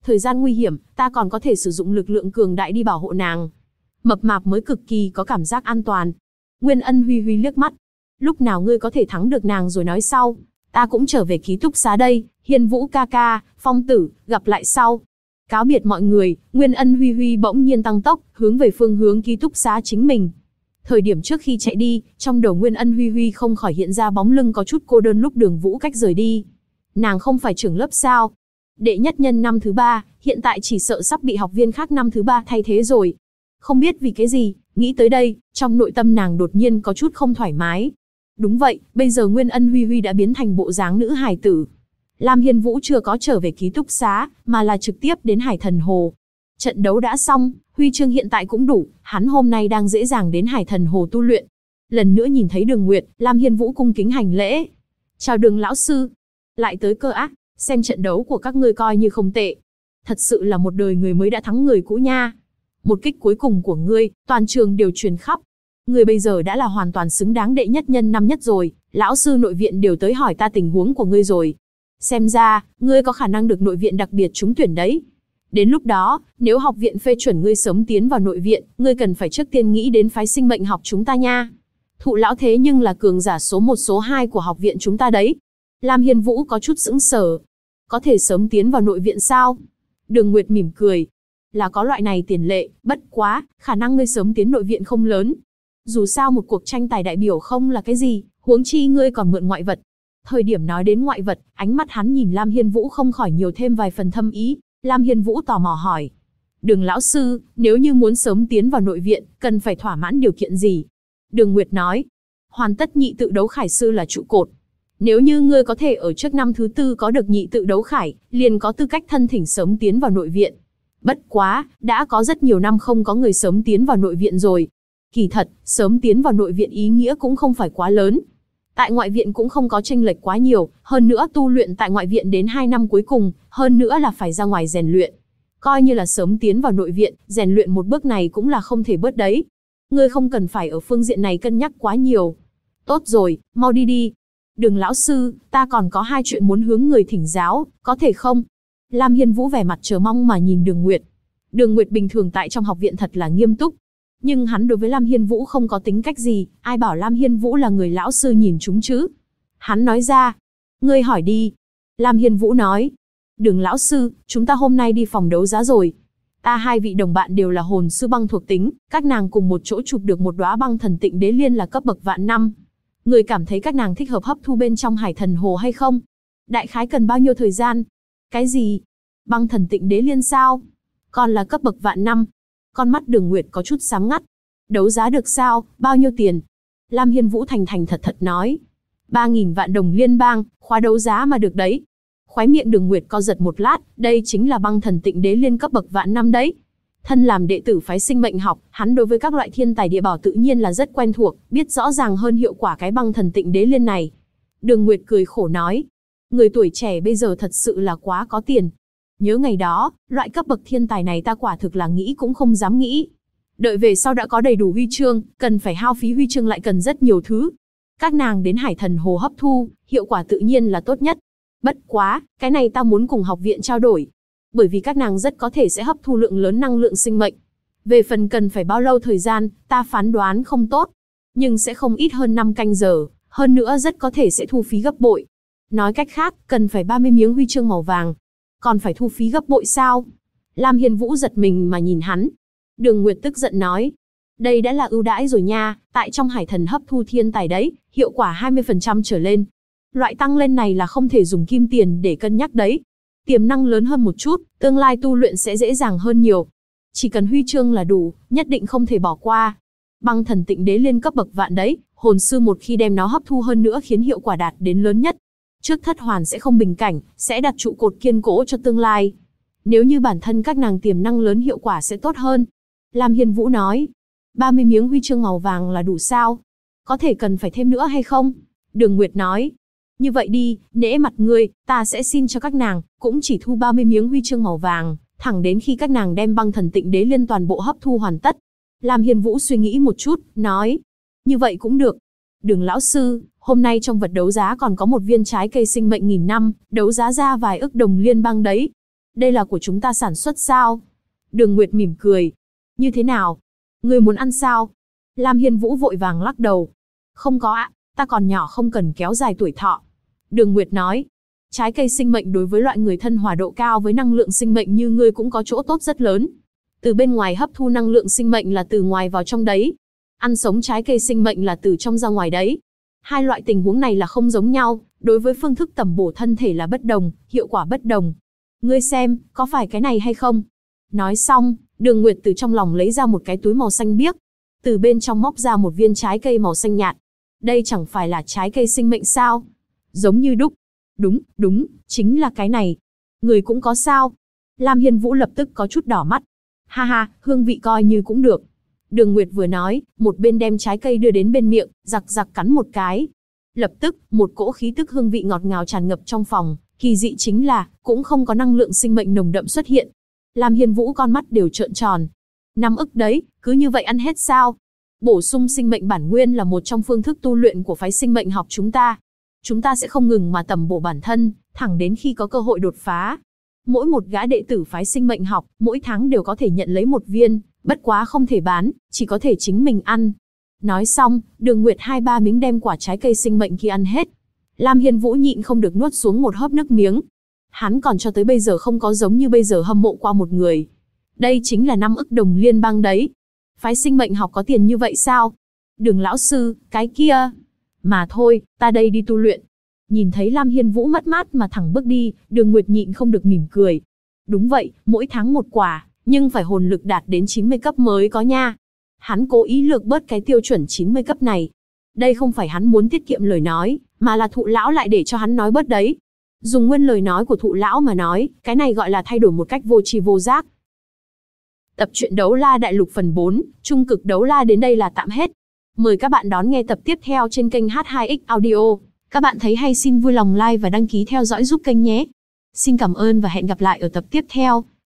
Thời gian nguy hiểm, ta còn có thể sử dụng lực lượng cường đại đi bảo hộ nàng. Mập mạp mới cực kỳ có cảm giác an toàn. Nguyên Ân huy huy liếc mắt. Lúc nào ngươi có thể thắng được nàng rồi nói sau. Ta cũng trở về ký túc xá đây, Hiên Vũ ca ca, Phong tử, gặp lại sau. Cáo biệt mọi người, Nguyên Ân huy huy bỗng nhiên tăng tốc, hướng về phương hướng ký túc xá chính mình. Thời điểm trước khi chạy đi, trong đầu Nguyên Ân huy huy không khỏi hiện ra bóng lưng có chút cô đơn lúc Đường Vũ Cách rời đi. Nàng không phải trưởng lớp sao? Đệ nhất nhân năm thứ 3, hiện tại chỉ sợ sắp bị học viên khác năm thứ 3 thay thế rồi. Không biết vì cái gì, nghĩ tới đây, trong nội tâm nàng đột nhiên có chút không thoải mái. Đúng vậy, bây giờ Nguyên Ân huy huy đã biến thành bộ dáng nữ hài tử. Lam Hiên Vũ chưa có trở về ký túc xá, mà là trực tiếp đến Hải Thần Hồ. Trận đấu đã xong, huy chương hiện tại cũng đủ, hắn hôm nay đang dễ dàng đến Hải Thần Hồ tu luyện. Lần nữa nhìn thấy Đường Nguyệt, Lam Hiên Vũ cung kính hành lễ. Chào Đường lão sư. Lại tới cơ á, xem trận đấu của các ngươi coi như không tệ. Thật sự là một đời người mới đã thắng người cũ nha. Một kích cuối cùng của ngươi, toàn trường đều truyền khắp. Ngươi bây giờ đã là hoàn toàn xứng đáng đệ nhất nhân năm nhất rồi, lão sư nội viện đều tới hỏi ta tình huống của ngươi rồi. Xem ra, ngươi có khả năng được nội viện đặc biệt trúng tuyển đấy. Đến lúc đó, nếu học viện phê chuẩn ngươi sớm tiến vào nội viện, ngươi cần phải trước tiên nghĩ đến phái sinh mệnh học chúng ta nha. Thụ lão thế nhưng là cường giả số 1 số 2 của học viện chúng ta đấy. Lam Hiên Vũ có chút sững sờ. Có thể sớm tiến vào nội viện sao? Đường Nguyệt mỉm cười. Là có loại này tiền lệ, bất quá, khả năng ngươi sớm tiến nội viện không lớn. Dù sao một cuộc tranh tài đại biểu không là cái gì, huống chi ngươi còn mượn ngoại vật. Thời điểm nói đến ngoại vật, ánh mắt hắn nhìn Lam Hiên Vũ không khỏi nhiều thêm vài phần thâm ý. Lam Hiên Vũ tò mò hỏi. Đường lão sư, nếu như muốn sớm tiến vào nội viện, cần phải thỏa mãn điều kiện gì? Đường Nguyệt nói. Hoàn tất nhị tự đấu khải sư là trụ cột. Nếu như ngươi có thể ở trước năm thứ 4 có được nhị tự đấu khải, liền có tư cách thân thỉnh sớm tiến vào nội viện. Bất quá, đã có rất nhiều năm không có người sớm tiến vào nội viện rồi. Kỳ thật, sớm tiến vào nội viện ý nghĩa cũng không phải quá lớn. Tại ngoại viện cũng không có chênh lệch quá nhiều, hơn nữa tu luyện tại ngoại viện đến 2 năm cuối cùng, hơn nữa là phải ra ngoài rèn luyện. Coi như là sớm tiến vào nội viện, rèn luyện một bước này cũng là không thể bớt đấy. Ngươi không cần phải ở phương diện này cân nhắc quá nhiều. Tốt rồi, mau đi đi. Đường lão sư, ta còn có 2 chuyện muốn hướng người thỉnh giáo, có thể không? Lam Hiên Vũ vẻ mặt chờ mong mà nhìn Đường Nguyệt. Đường Nguyệt bình thường tại trong học viện thật là nghiêm túc. Nhưng hắn đối với Lam Hiên Vũ không có tính cách gì, ai bảo Lam Hiên Vũ là người lão sư nhìn chúng chứ. Hắn nói ra, ngươi hỏi đi. Lam Hiên Vũ nói, Đường lão sư, chúng ta hôm nay đi phòng đấu giá rồi. Ta 2 vị đồng bạn đều là hồn sư băng thuộc tính, các nàng cùng một chỗ chụp được một đóa băng thần tịnh đế liên là cấp bậc vạn năm. Người cảm thấy các nàng thích hợp hấp thu bên trong Hải Thần Hồ hay không? Đại khái cần bao nhiêu thời gian? Cái gì? Băng thần tịnh đế liên sao? Còn là cấp bậc vạn năm. Con mắt Đường Nguyệt có chút sáng ngắt. Đấu giá được sao? Bao nhiêu tiền? Lam Hiên Vũ thành thành thật thật nói. 3.000 vạn đồng liên bang, khóa đấu giá mà được đấy. Khóe miệng Đường Nguyệt co giật một lát, đây chính là băng thần tịnh đế liên cấp bậc vạn năm đấy. Thân làm đệ tử phái sinh mệnh học, hắn đối với các loại thiên tài địa bảo tự nhiên là rất quen thuộc, biết rõ ràng hơn hiệu quả cái băng thần tịnh đế liên này. Đường Nguyệt cười khổ nói. Người tuổi trẻ bây giờ thật sự là quá có tiền. Nhớ ngày đó, loại cấp bậc thiên tài này ta quả thực là nghĩ cũng không dám nghĩ. Đợi về sau đã có đầy đủ huy chương, cần phải hao phí huy chương lại cần rất nhiều thứ. Các nàng đến Hải Thần Hồ hấp thu, hiệu quả tự nhiên là tốt nhất. Bất quá, cái này ta muốn cùng học viện trao đổi. Bởi vì các nàng rất có thể sẽ hấp thu lượng lớn năng lượng sinh mệnh. Về phần cần phải bao lâu thời gian, ta phán đoán không tốt. Nhưng sẽ không ít hơn 5 canh giờ, hơn nữa rất có thể sẽ thu phí gấp bội. Nói cách khác, cần phải 30 miếng huy chương màu vàng. Còn phải thu phí gấp bội sao? Lam Hiên Vũ giật mình mà nhìn hắn. Đường Nguyệt tức giận nói. Đây đã là ưu đãi rồi nha, tại trong Hải Thần hấp thu thiên tài đấy, hiệu quả 20% trở lên. Loại tăng lên này là không thể dùng kim tiền để cân nhắc đấy. Tiềm năng lớn hơn một chút, tương lai tu luyện sẽ dễ dàng hơn nhiều. Chỉ cần huy chương là đủ, nhất định không thể bỏ qua. Băng thần tịnh đế liên cấp bậc vạn đấy, hồn sư một khi đem nó hấp thu hơn nữa khiến hiệu quả đạt đến lớn nhất. Trước thất hoàn sẽ không bình cảnh, sẽ đặt trụ cột kiên cố cho tương lai. Nếu như bản thân các nàng tiềm năng lớn hiệu quả sẽ tốt hơn. Lam Hiên Vũ nói, 30 miếng huy chương màu vàng là đủ sao? Có thể cần phải thêm nữa hay không? Đường Nguyệt nói, như vậy đi, nể mặt ngươi, ta sẽ xin cho các nàng, cũng chỉ thu 30 miếng huy chương màu vàng, thẳng đến khi các nàng đem băng thần tịnh đế liên toàn bộ hấp thu hoàn tất. Lam Hiên Vũ suy nghĩ một chút, nói, như vậy cũng được. Đường lão sư, hôm nay trong vật đấu giá còn có một viên trái cây sinh mệnh 1000 năm, đấu giá ra vài ức đồng liên bang đấy. Đây là của chúng ta sản xuất sao? Đường Nguyệt mỉm cười. Như thế nào? Ngươi muốn ăn sao? Lam Hiên Vũ vội vàng lắc đầu. Không có ạ, ta còn nhỏ không cần kéo dài tuổi thọ. Đường Nguyệt nói. Trái cây sinh mệnh đối với loại người thân hòa độ cao với năng lượng sinh mệnh như ngươi cũng có chỗ tốt rất lớn. Từ bên ngoài hấp thu năng lượng sinh mệnh là từ ngoài vào trong đấy. Ăn sống trái cây sinh mệnh là từ trong ra ngoài đấy. Hai loại tình huống này là không giống nhau, đối với phương thức tẩm bổ thân thể là bất đồng, hiệu quả bất đồng. Ngươi xem, có phải cái này hay không? Nói xong, Đường Nguyệt từ trong lòng lấy ra một cái túi màu xanh biếc. Từ bên trong móc ra một viên trái cây màu xanh nhạt. Đây chẳng phải là trái cây sinh mệnh sao? Giống như đúc. Đúng, chính là cái này. Người cũng có sao? Lam Hiên Vũ lập tức có chút đỏ mắt. Ha ha, hương vị coi như cũng được. Đường Nguyệt vừa nói, một bên đem trái cây đưa đến bên miệng, giặc giặc cắn một cái. Lập tức, một cỗ khí tức hương vị ngọt ngào tràn ngập trong phòng, kỳ dị chính là, cũng không có năng lượng sinh mệnh nồng đậm xuất hiện. Lam Hiên Vũ con mắt đều trợn tròn. 5 ức đấy, cứ như vậy ăn hết sao? Bổ sung sinh mệnh bản nguyên là một trong phương thức tu luyện của phái sinh mệnh học chúng ta. Chúng ta sẽ không ngừng mà tầm bổ bản thân, thẳng đến khi có cơ hội đột phá. Mỗi một gã đệ tử phái sinh mệnh học, mỗi tháng đều có thể nhận lấy một viên, bất quá không thể bán, chỉ có thể chính mình ăn. Nói xong, Đường Nguyệt 2-3 miếng đem quả trái cây sinh mệnh kia ăn hết. Lam Hiên Vũ nhịn không được nuốt xuống một hớp nước miếng. Hắn còn cho tới bây giờ không có giống như bây giờ hâm mộ qua một người. Đây chính là 5 ức đồng liên bang đấy. Phái sinh mệnh học có tiền như vậy sao? Đường lão sư, cái kia. Mà thôi, ta đây đi tu luyện. Nhìn thấy Lam Hiên Vũ mất mát mà thẳng bước đi, Đường Nguyệt nhịn không được mỉm cười. Đúng vậy, mỗi tháng một quả, nhưng phải hồn lực đạt đến 90 cấp mới có nha. Hắn cố ý lược bớt cái tiêu chuẩn 90 cấp này. Đây không phải hắn muốn tiết kiệm lời nói, mà là Thụ lão lại để cho hắn nói bớt đấy. Dùng nguyên lời nói của Thụ lão mà nói, cái này gọi là thay đổi một cách vô tri vô giác. Tập truyện Đấu La Đại Lục phần 4, Trung cực Đấu La đến đây là tạm hết. Mời các bạn đón nghe tập tiếp theo trên kênh H2X Audio. Các bạn thấy hay xin vui lòng like và đăng ký theo dõi giúp kênh nhé. Xin cảm ơn và hẹn gặp lại ở tập tiếp theo.